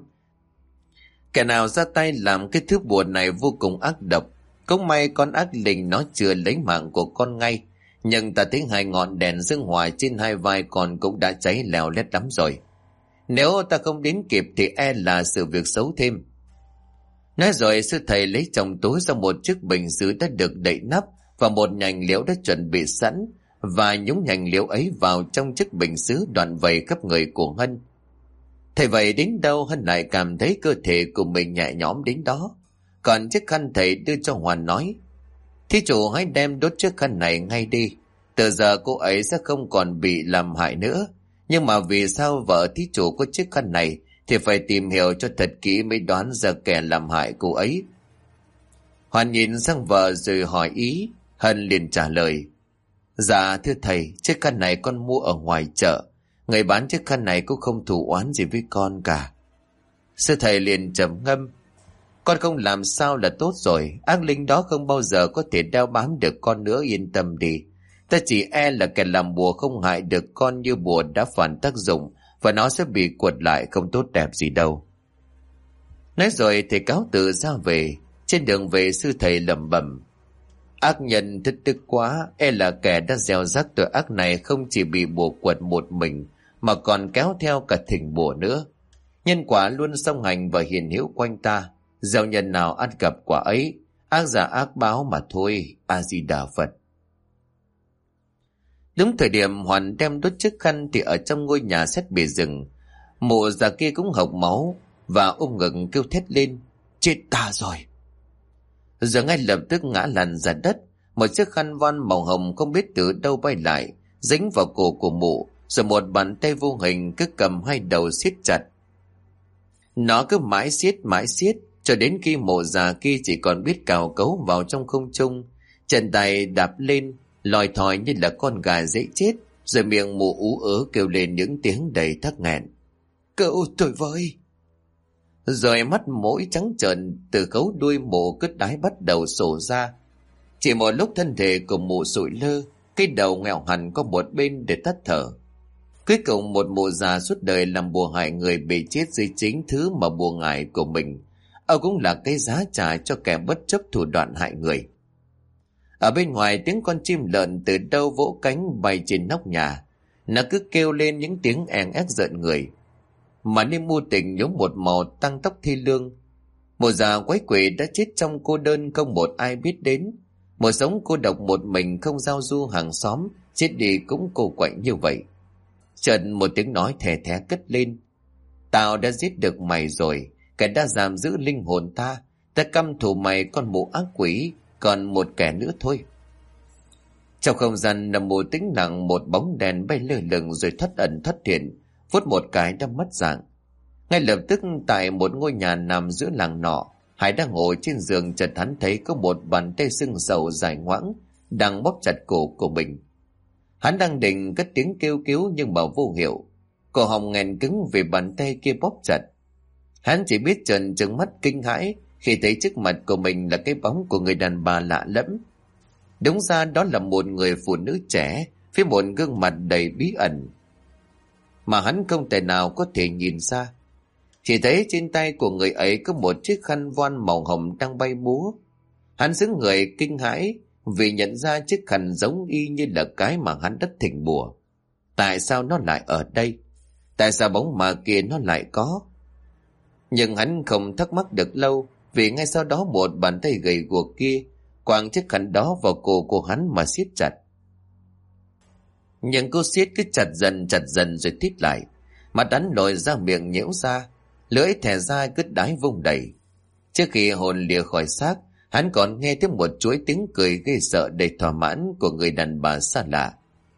Kẻ nào ra tay làm cái thứ bùa này vô cùng ác độc. Cũng may con ác linh nó chưa lấy mạng của con ngay, nhưng ta thấy 2 ngọn đèn dương hỏa trên 2 vai con cũng đã cháy leo lét lắm rồi. Nếu ta không đến kịp thì e là sự việc xấu thêm. Nói rồi sư thầy lấy trong túi ra một chiếc bình sứ đã được đậy nắp và một nhành liễu đã chuẩn bị sẵn, và nhúng nhành liễu ấy vào trong chiếc bình sứ đoạn vầy khắp người của Hân. Thầy vậy đến đâu Hân lại cảm thấy cơ thể của mình nhẹ nhõm đến đó. Còn chiếc khăn thầy đưa cho Hoàn nói: Thí chủ hãy đem đốt chiếc khăn này ngay đi. Từ giờ cô ấy sẽ không còn bị làm hại nữa. Nhưng mà vì sao vợ thí chủ có chiếc khăn này thì phải tìm hiểu cho thật kỹ mới đoán ra kẻ làm hại cô ấy. Hoàn nhìn sang vợ rồi hỏi ý. Hân liền trả lời: Dạ thưa thầy, chiếc khăn này con mua ở ngoài chợ. Người bán chiếc khăn này cũng không thù oán gì với con cả. Sư thầy liền trầm ngâm: Con không làm sao là tốt rồi. Ác linh đó không bao giờ có thể đeo bám được con nữa, yên tâm đi. Ta chỉ e là kẻ làm bùa không hại được con như bùa đã phản tác dụng, và nó sẽ bị quật lại không tốt đẹp gì đâu. Nói rồi thầy cáo từ ra về. Trên đường về sư thầy lẩm bẩm: Ác nhân thất đức quá, e là kẻ đã gieo rắc tội ác này không chỉ bị bùa quật một mình, mà còn kéo theo cả thỉnh bùa nữa. Nhân quả luôn song hành và hiện hữu quanh ta. Gieo nhân nào ăn gặp quả ấy, ác giả ác báo mà thôi. A Di Đà Phật. Đúng thời điểm Hoàn đem đốt chiếc khăn thì ở trong ngôi nhà xét bề rừng, mụ già kia cũng hộc máu và ôm ngực kêu thét lên: Chết ta rồi! Rồi ngay lập tức ngã lăn ra đất. Một chiếc khăn voan màu hồng không biết từ đâu bay lại, dính vào cổ của mụ, rồi một bàn tay vô hình cứ cầm 2 đầu siết chặt. Nó cứ mãi siết cho đến khi mụ già kia chỉ còn biết cào cấu vào trong không trung, chân tay đạp lên lòi thòi như là con gà dễ chết, rồi miệng mụ ú ớ kêu lên những tiếng đầy thắc nghẹn: Cậu tôi với! Rồi mắt mũi trắng trợn, từ khấu đuôi mụ cứt đái bắt đầu sổ ra. Chỉ một lúc thân thể của mụ sụi lơ, cái đầu ngoẹo hẳn qua một bên để tắt thở. Cuối cùng một mụ già suốt đời làm bùa hại người bị chết dưới chính thứ mà bùa ngải của mình, cũng là cái giá trả cho kẻ bất chấp thủ đoạn hại người. Ở bên ngoài tiếng con chim lợn từ đâu vỗ cánh bay trên nóc nhà. Nó cứ kêu lên những tiếng èn ép rợn người. Mà Niêm Mưu Tình nhốm một màu tăng tóc thi lương. Một già quái quỷ đã chết trong cô đơn không một ai biết đến. Một sống cô độc một mình không giao du hàng xóm, chết đi cũng cô quạnh như vậy. Chợt một tiếng nói thè thé cất lên: Tao đã giết được mày rồi, kẻ đã giam giữ linh hồn ta. Ta căm thù mày con mụ ác quỷ, còn một kẻ nữa thôi. Trong không gian nằm mù tĩnh lặng, một bóng đèn bay lơ lửng rồi thoát ẩn thoát hiện, phút một cái đã mất dạng. Ngay lập tức tại một ngôi nhà nằm giữa làng nọ, Hải đang ngồi trên giường, chợt hắn thấy có một bàn tay sưng sầu dài ngoãng đang bóp chặt cổ của mình. Hắn đang định cất tiếng kêu cứu nhưng mà vô hiệu, cổ họng nghẹn cứng vì bàn tay kia bóp chặt. Hắn chỉ biết trợn trừng mắt kinh hãi khi thấy trước mặt của mình là cái bóng của người đàn bà lạ lẫm. Đúng ra đó là một người phụ nữ trẻ với một gương mặt đầy bí ẩn mà hắn không thể nào có thể nhìn ra. Chỉ thấy trên tay của người ấy có một chiếc khăn voan màu hồng đang bay múa. Hắn xứng người kinh hãi vì nhận ra chiếc khăn giống y như là cái mà hắn đã thỉnh bùa. Tại sao nó lại ở đây? Tại sao bóng ma kia nó lại có? Nhưng hắn không thắc mắc được lâu, vì ngay sau đó một bàn tay gầy guộc kia quàng chiếc khăn đó vào cổ của hắn mà siết chặt. Nhưng cô siết cứ chặt dần rồi thít lại. Mặt hắn lồi ra, miệng nhễu ra, lưỡi thè ra cứt đái vung đầy. Trước khi hồn lìa khỏi xác, hắn còn nghe thấy một chuỗi tiếng cười gây sợ đầy thỏa mãn của người đàn bà xa lạ.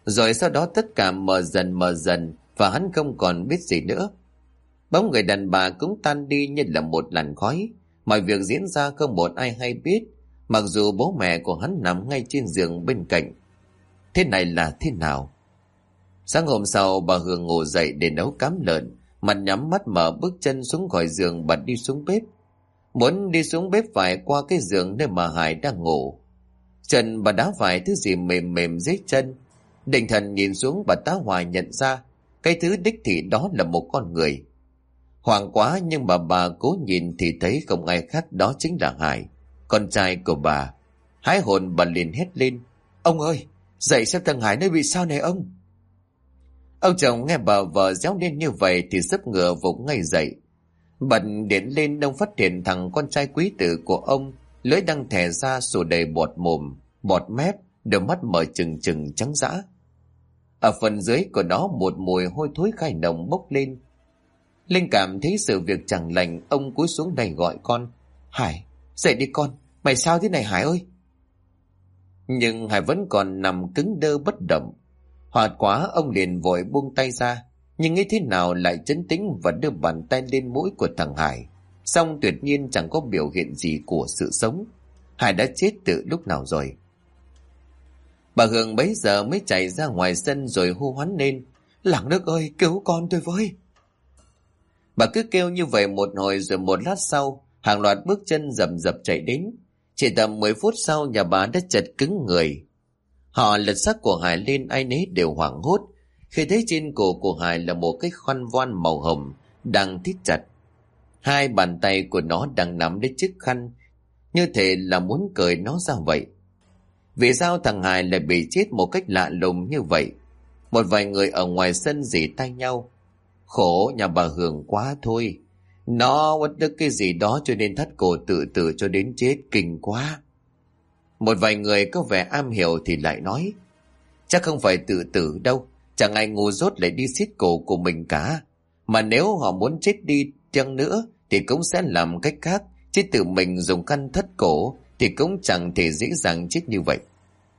Rồi sau đó tất cả mờ dần và hắn không còn biết gì nữa. Bóng người đàn bà cũng tan đi như là một làn khói. Mọi việc diễn ra không một ai hay biết, mặc dù bố mẹ của hắn nằm ngay trên giường bên cạnh. Thế này là thế nào? Sáng hôm sau, bà Hương ngủ dậy để nấu cám lợn, mặt nhắm mắt mở bước chân xuống khỏi giường, bà đi xuống bếp. Muốn đi xuống bếp phải qua cái giường nơi mà Hải đang ngủ. Chân bà đá phải thứ gì mềm mềm dưới chân. Định thần nhìn xuống, bà tá hỏa nhận ra cái thứ đích thị đó là một con người. Hoảng quá, nhưng mà bà cố nhìn thì thấy không ai khác, đó chính là Hải, con trai của bà. Hái hồn bà liền hét lên: "Ông ơi, dậy xem thằng Hải nó bị sao này ông!" Ông chồng nghe bà vợ réo lên như vậy thì sấp ngựa vùng ngay dậy. Bật điện lên, ông phát hiện thằng con trai quý tử của ông lưỡi đang thè ra, sổ đầy bọt mồm, bọt mép, đôi mắt mở trừng trừng trắng dã. Ở phần dưới của nó một mùi hôi thối khai nồng bốc lên. Linh cảm thấy sự việc chẳng lành, ông cúi xuống đầy gọi con: "Hải, dậy đi con, mày sao thế này Hải ơi?" Nhưng Hải vẫn còn nằm cứng đơ bất động. Hoảng quá, ông liền vội buông tay ra, nhưng nghĩ thế nào lại trấn tĩnh và đưa bàn tay lên mũi của thằng Hải. Xong tuyệt nhiên chẳng có biểu hiện gì của sự sống. Hải đã chết từ lúc nào rồi? Bà Hương bấy giờ mới chạy ra ngoài sân rồi hô hoán lên: "Làng nước ơi, cứu con tôi với!" Bà cứ kêu như vậy một hồi, rồi một lát sau, hàng loạt bước chân rầm rập chạy đến. Chỉ tầm 10 phút sau, nhà bà đã chật cứng người. Họ lật xác của Hải lên, ai nấy đều hoảng hốt khi thấy trên cổ của Hải là một cái khăn voan màu hồng đang thít chặt. Hai bàn tay của nó đang nắm lấy chiếc khăn, như thể là muốn cởi nó ra vậy. Vì sao thằng Hải lại bị chết một cách lạ lùng như vậy? Một vài người ở ngoài sân rỉ tay nhau: "Khổ nhà bà Hương quá thôi, nó uất được cái gì đó cho nên thắt cổ tự tử cho đến chết, kinh quá." Một vài người có vẻ am hiểu thì lại nói: "Chắc không phải tự tử đâu, chẳng ai ngu dốt lại đi xiết cổ của mình cả. Mà nếu họ muốn chết đi chăng nữa thì cũng sẽ làm cách khác, chứ tự mình dùng khăn thắt cổ thì cũng chẳng thể dễ dàng chết như vậy."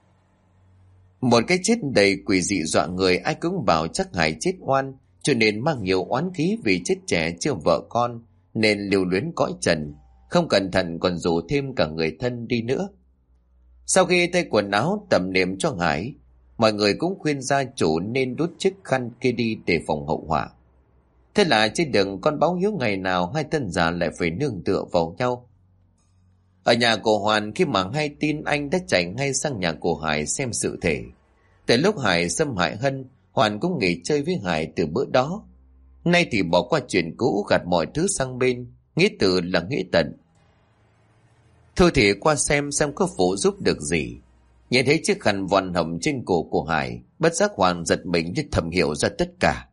Một cái chết đầy quỷ dị dọa người, ai cũng bảo chắc Hải chết oan, cho nên mang nhiều oán khí vì chết trẻ chưa vợ con, nên lưu luyến cõi trần, không cẩn thận còn rủ thêm cả người thân đi nữa. Sau khi thay quần áo tẩm niệm cho Hải, mọi người cũng khuyên gia chủ nên đốt chiếc khăn kia đi để phòng hậu họa. Thế là trên đường con báo hiếu ngày nào hai thân già lại phải nương tựa vào nhau. Ở nhà của Hoàn, khi mà hay tin, anh đã chạy ngay sang nhà của Hải xem sự thể. Từ lúc Hải xâm hại Hân, Hoàn cũng nghỉ chơi với Hải từ bữa đó. Nay thì bỏ qua chuyện cũ, gạt mọi thứ sang bên, nghĩ từ là nghĩ tận. Thôi thì qua xem có phụ giúp được gì. Nhìn thấy chiếc khăn voan hồng trên cổ của Hải, bất giác Hoàn giật mình như thầm hiểu ra tất cả.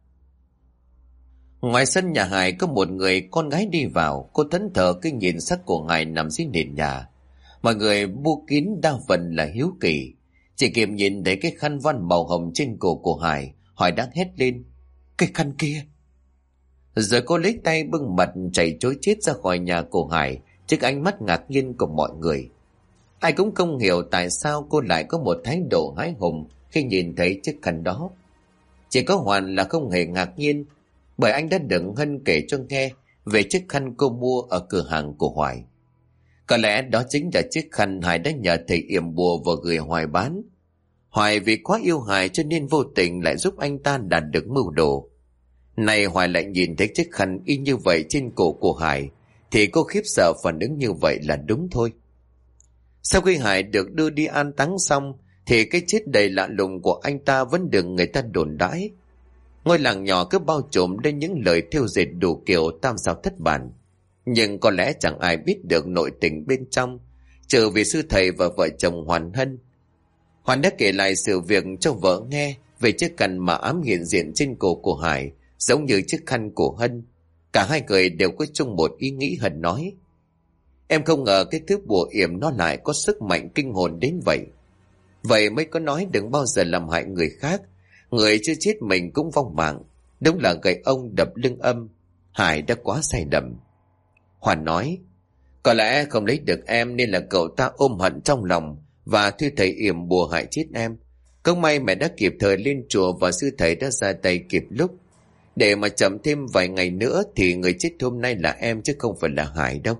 Ngoài sân nhà Hải có một người con gái đi vào, cô thẫn thờ kinh nhìn xác của Hải nằm dưới nền nhà. Mọi người bu kín đa phần là hiếu kỳ. Chỉ kịp nhìn thấy cái khăn voan màu hồng trên cổ của Hải, hỏi đang hét lên: "Cái khăn kia!" Rồi cô lấy tay bưng mặt chạy trối chết ra khỏi nhà của Hải trước ánh mắt ngạc nhiên của mọi người. Ai cũng không hiểu tại sao cô lại có một thái độ hãi hùng khi nhìn thấy chiếc khăn đó. Chỉ có Hoàn là không hề ngạc nhiên, bởi anh đã được Hân kể cho nghe về chiếc khăn cô mua ở cửa hàng của Hoài. Có lẽ đó chính là chiếc khăn Hải đã nhờ thầy yểm bùa và gửi Hoài bán. Hoài vì quá yêu Hải cho nên vô tình lại giúp anh ta đạt được mưu đồ. Này Hoài lại nhìn thấy chiếc khăn y như vậy trên cổ của Hải, thì cô khiếp sợ phản ứng như vậy là đúng thôi. Sau khi Hải được đưa đi an táng xong, thì cái chết đầy lạ lùng của anh ta vẫn được người ta đồn đãi. Ngôi làng nhỏ cứ bao trùm lên những lời thêu dệt đủ kiểu tam sao thất bản. Nhưng có lẽ chẳng ai biết được nội tình bên trong, trừ vì sư thầy và vợ chồng Hoàn Hân. Hoàn đã kể lại sự việc cho vợ nghe về chiếc khăn mà ám hiện diện trên cổ của Hải, giống như chiếc khăn của Hân. Cả hai người đều có chung một ý nghĩ. Hân nói: "Em không ngờ cái thứ bùa yểm nó lại có sức mạnh kinh hồn đến vậy. Vậy mới có nói đừng bao giờ làm hại người khác, người chưa chết mình cũng vong mạng. Đúng là gậy ông đập lưng âm. Hải đã quá say đầm." Hoàn nói: "Có lẽ không lấy được em nên là cậu ta ôm hận trong lòng và thuê thầy yểm bùa hại chết em. Không may mẹ đã kịp thời lên chùa và sư thầy đã ra tay kịp lúc. Để mà chậm thêm vài ngày nữa thì người chết hôm nay là em chứ không phải là Hải đâu.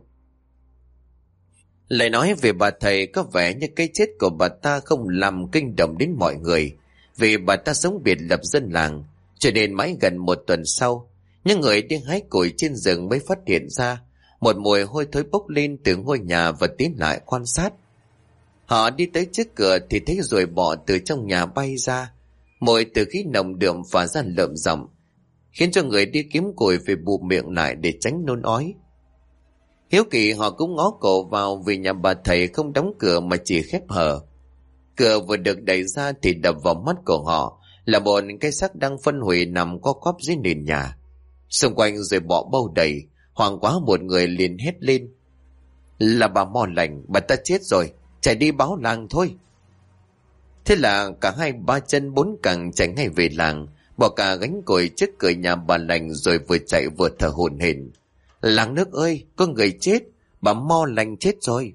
Lại nói về bà thầy, có vẻ như cái chết của bà ta không làm kinh động đến mọi người, vì bà ta sống biệt lập dân làng, cho nên mãi gần một tuần sau, những người đi hái củi trên rừng mới phát hiện ra một mùi hôi thối bốc lên từ ngôi nhà và tiến lại quan sát. Họ đi tới trước cửa thì thấy ruồi bọ từ trong nhà bay ra, mùi từ khí nồng đượm phả ra lợm giọng, khiến cho người đi kiếm củi phải bụp miệng lại để tránh nôn ói. Hiếu kỳ họ cũng ngó cổ vào, vì nhà bà thầy không đóng cửa mà chỉ khép hờ. Cửa vừa được đẩy ra thì đập vào mắt của họ là một cái xác đang phân hủy nằm co quắp dưới nền nhà. Xung quanh rồi bọ bâu đầy, hoảng quá một người liền hét lên: là bà mò lành, bà ta chết rồi, chạy đi báo làng thôi. Thế là cả hai ba chân bốn cẳng chạy ngay về làng, bỏ cả gánh củi trước cửa nhà bà lành, rồi vừa chạy vừa thở hổn hển: làng nước ơi, có người chết, bà mo lành chết rồi.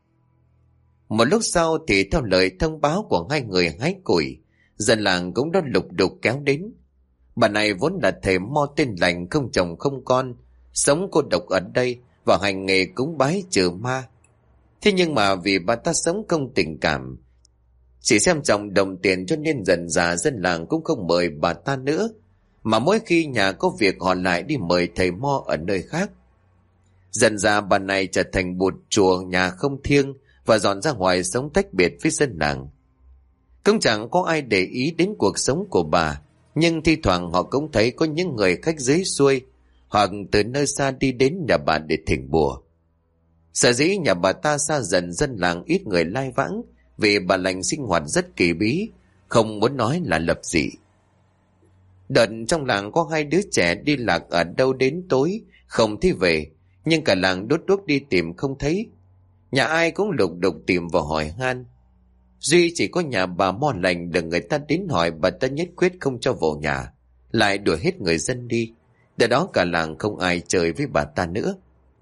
Một lúc sau thì theo lời thông báo của hai người hái củi, dân làng cũng đã lục đục kéo đến. Bà này vốn là thầy mo tên lành, không chồng không con, sống cô độc ở đây và hành nghề cúng bái trừ ma. Thế nhưng mà vì bà ta sống không tình cảm, chỉ xem trọng đồng tiền, cho nên dần dà dân làng cũng không mời bà ta nữa, mà mỗi khi nhà có việc họ lại đi mời thầy mo ở nơi khác. Dần dà bà này trở thành bụt chùa nhà không thiêng và dọn ra ngoài sống tách biệt với dân làng. Cũng chẳng có ai để ý đến cuộc sống của bà, nhưng thi thoảng họ cũng thấy có những người khách dưới xuôi hoặc từ nơi xa đi đến nhà bà để thỉnh bùa. Sở dĩ nhà bà ta xa dần dân làng ít người lai vãng, vì bà lành sinh hoạt rất kỳ bí, không muốn nói là lập dị. Đợt trong làng có hai đứa trẻ đi lạc ở đâu đến tối không thấy về, nhưng cả làng đốt đuốc đi tìm không thấy. Nhà ai cũng lục đục tìm và hỏi han. Duy chỉ có nhà bà mo lành được người ta đến hỏi, bà ta nhất quyết không cho vào nhà, lại đuổi hết người dân đi. Từ đó cả làng không ai chơi với bà ta nữa.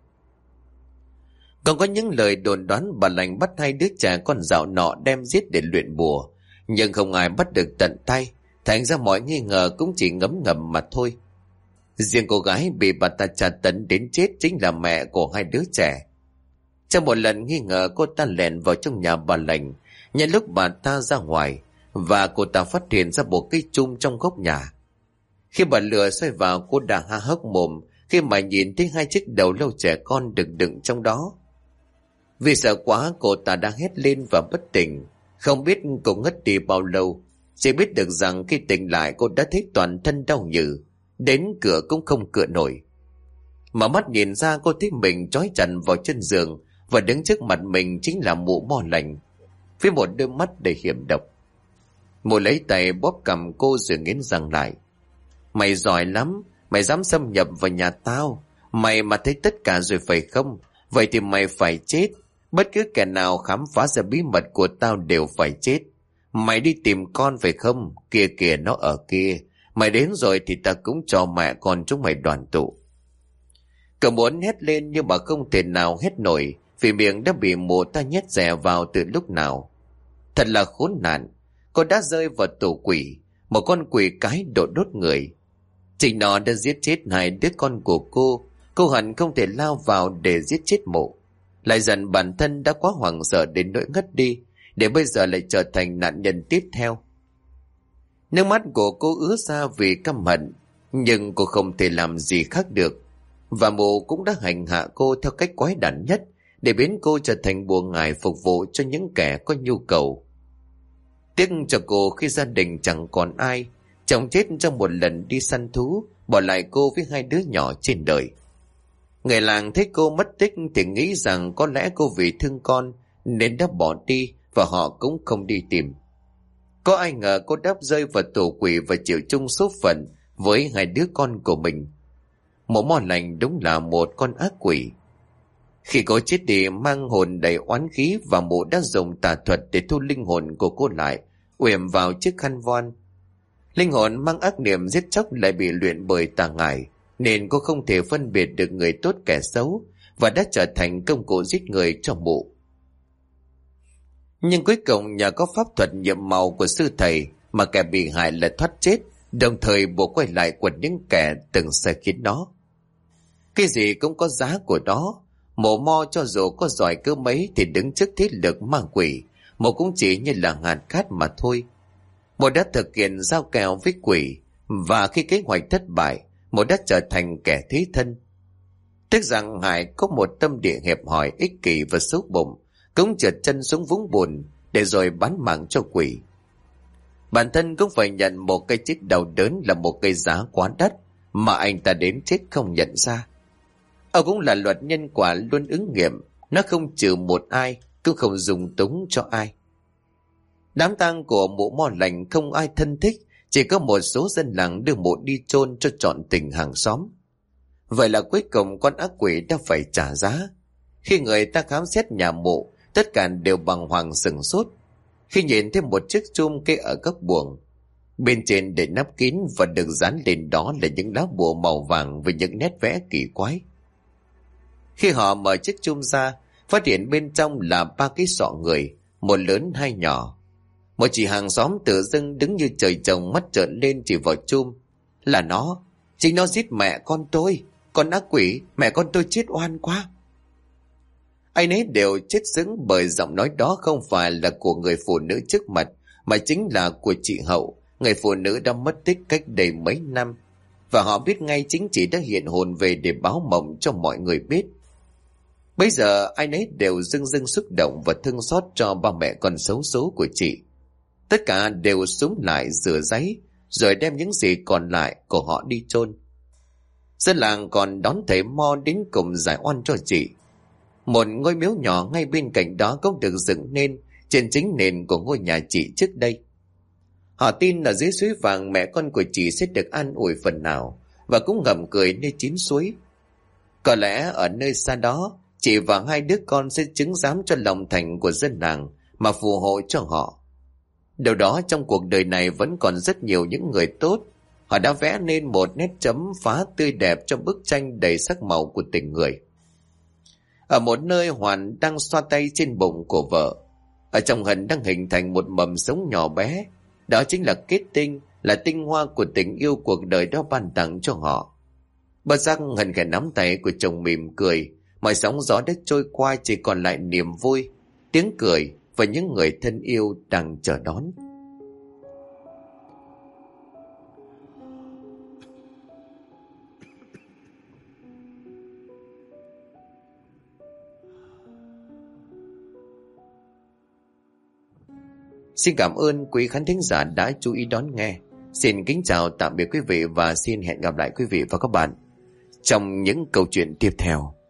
Còn có những lời đồn đoán bà lành bắt hai đứa trẻ con dạo nọ đem giết để luyện bùa, nhưng không ai bắt được tận tay, thành ra mọi nghi ngờ cũng chỉ ngấm ngầm mà thôi. Riêng cô gái bị bà ta tra tấn đến chết chính là mẹ của hai đứa trẻ. Trong một lần nghi ngờ, cô ta lẻn vào trong nhà bà lành nhân lúc bà ta ra ngoài, và cô ta phát hiện ra bộ cây chum trong góc nhà. Khi bà lừa xoay vào, cô đã há hốc mồm khi mà nhìn thấy hai chiếc đầu lâu trẻ con được đựng trong đó. Vì sợ quá, cô ta đã hét lên và bất tỉnh. Không biết cô ngất đi bao lâu, chỉ biết được rằng khi tỉnh lại cô đã thấy toàn thân đau nhừ, đến cửa cũng không cựa nổi. Mở mắt nhìn ra, cô thấy mình trói chặt vào chân giường, và đứng trước mặt mình chính là mụ mo lành, với một đôi mắt đầy hiểm độc. Mụ lấy tay bóp cằm cô rồi nghiến răng lại: mày giỏi lắm, mày dám xâm nhập vào nhà tao, mày mà thấy tất cả rồi phải không? Vậy thì mày phải chết. Bất cứ kẻ nào khám phá ra bí mật của tao đều phải chết. Mày đi tìm con phải không? Kia kìa, nó ở kia. Mày đến rồi thì ta cũng cho mẹ con chúng mày đoàn tụ. Cậu muốn hét lên nhưng mà không thể nào hét nổi, vì miệng đã bị mụ ta nhét dè vào từ lúc nào. Thật là khốn nạn, cô đã rơi vào tù quỷ, một con quỷ cái độ đốt người. Chính nó đã giết chết hai đứa con của cô hẳn không thể lao vào để giết chết mụ. Lại dần bản thân đã quá hoảng sợ đến nỗi ngất đi, để bây giờ lại trở thành nạn nhân tiếp theo. Nước mắt của cô ứa ra vì căm hận, nhưng cô không thể làm gì khác được. Và mụ cũng đã hành hạ cô theo cách quái đản nhất, để biến cô trở thành bùa ngải phục vụ cho những kẻ có nhu cầu. Tiếc cho cô khi gia đình chẳng còn ai, chồng chết trong một lần đi săn thú, bỏ lại cô với hai đứa nhỏ trên đời. Người làng thấy cô mất tích thì nghĩ rằng có lẽ cô vì thương con nên đã bỏ đi, và họ cũng không đi tìm. Có ai ngờ cô đáp rơi vào tù quỷ và chịu chung số phận với hai đứa con của mình. Mụ mo lành đúng là một con ác quỷ. Khi cô chết đi mang hồn đầy oán khí, và mụ đã dùng tà thuật để thu linh hồn của cô lại, uểm vào chiếc khăn voan. Linh hồn mang ác niệm giết chóc lại bị luyện bởi tà ngải, nên cô không thể phân biệt được người tốt kẻ xấu, và đã trở thành công cụ giết người cho mụ. Nhưng cuối cùng nhờ có pháp thuật nhiệm màu của sư thầy mà kẻ bị hại lại thoát chết, đồng thời buộc quay lại quật những kẻ từng sai khiến nó. Cái gì cũng có giá của nó. Mộ mo cho dù có giỏi cơ mấy thì đứng trước thế lực ma quỷ, mộ cũng chỉ như là hạt cát mà thôi. Mộ đã thực hiện giao kèo với quỷ, và khi kế hoạch thất bại, mộ đã trở thành kẻ thế thân. Tiếc rằng Hải có một tâm địa hẹp hòi, ích kỷ và xấu bụng, cũng trượt chân xuống vũng bùn để rồi bán mạng cho quỷ. Bản thân cũng phải nhận một cái chết đau đớn là một cái giá quá đắt mà anh ta đến chết không nhận ra. Cũng là luật nhân quả luôn ứng nghiệm, nó không trừ một ai, cũng không dùng túng cho ai. Đám tang của mộ Mo Lành không ai thân thích, chỉ có một số dân làng đưa mộ đi chôn cho trọn tình hàng xóm. Vậy là cuối cùng con ác quỷ đã phải trả giá. Khi người ta khám xét nhà mộ, tất cả đều bàng hoàng sửng sốt khi nhìn thấy một chiếc chum kê ở góc buồng. Bên trên để nắp kín và được dán lên đó là những lá bùa màu vàng với những nét vẽ kỳ quái. Khi họ mở chiếc chum ra, phát hiện bên trong là 3 cái sọ người, một lớn 2 nhỏ. Một chị hàng xóm tự dưng đứng như trời trồng, mắt trợn lên chỉ vào chum. Là nó, chính nó giết mẹ con tôi. Con ác quỷ, mẹ con tôi chết oan quá. Ai nấy đều chết sững bởi giọng nói đó không phải là của người phụ nữ trước mặt, mà chính là của chị Hậu, người phụ nữ đã mất tích cách đây mấy năm. Và họ biết ngay chính chị đã hiện hồn về để báo mộng cho mọi người biết. Bây giờ ai nấy đều dưng dưng xúc động và thương xót cho ba mẹ con xấu số của chị. Tất cả đều súng lại rửa giấy, rồi đem những gì còn lại của họ đi chôn. Dân làng còn đón thầy Mo đến cùng giải oan cho chị. Một ngôi miếu nhỏ ngay bên cạnh đó cũng được dựng nên trên chính nền của ngôi nhà chị trước đây. Họ tin là dưới suối vàng mẹ con của chị sẽ được an ủi phần nào, và cũng ngậm cười nơi chín suối. Có lẽ ở nơi xa đó, chị và 2 đứa con sẽ chứng giám cho lòng thành của dân làng mà phù hộ cho họ. Điều đó trong cuộc đời này vẫn còn rất nhiều những người tốt. Họ đã vẽ nên một nét chấm phá tươi đẹp trong bức tranh đầy sắc màu của tình người. Ở một nơi, Hoàn đang xoa tay trên bụng của vợ. Ở trong Hân đang hình thành một mầm sống nhỏ bé. Đó chính là kết tinh, là tinh hoa của tình yêu cuộc đời đó ban tặng cho họ. Bất giác Hân khẽ nắm tay của chồng mỉm cười. Mọi sóng gió đã trôi qua, chỉ còn lại niềm vui, tiếng cười và những người thân yêu đang chờ đón. Xin cảm ơn quý khán thính giả đã chú ý đón nghe. Xin kính chào tạm biệt quý vị và xin hẹn gặp lại quý vị và các bạn trong những câu chuyện tiếp theo.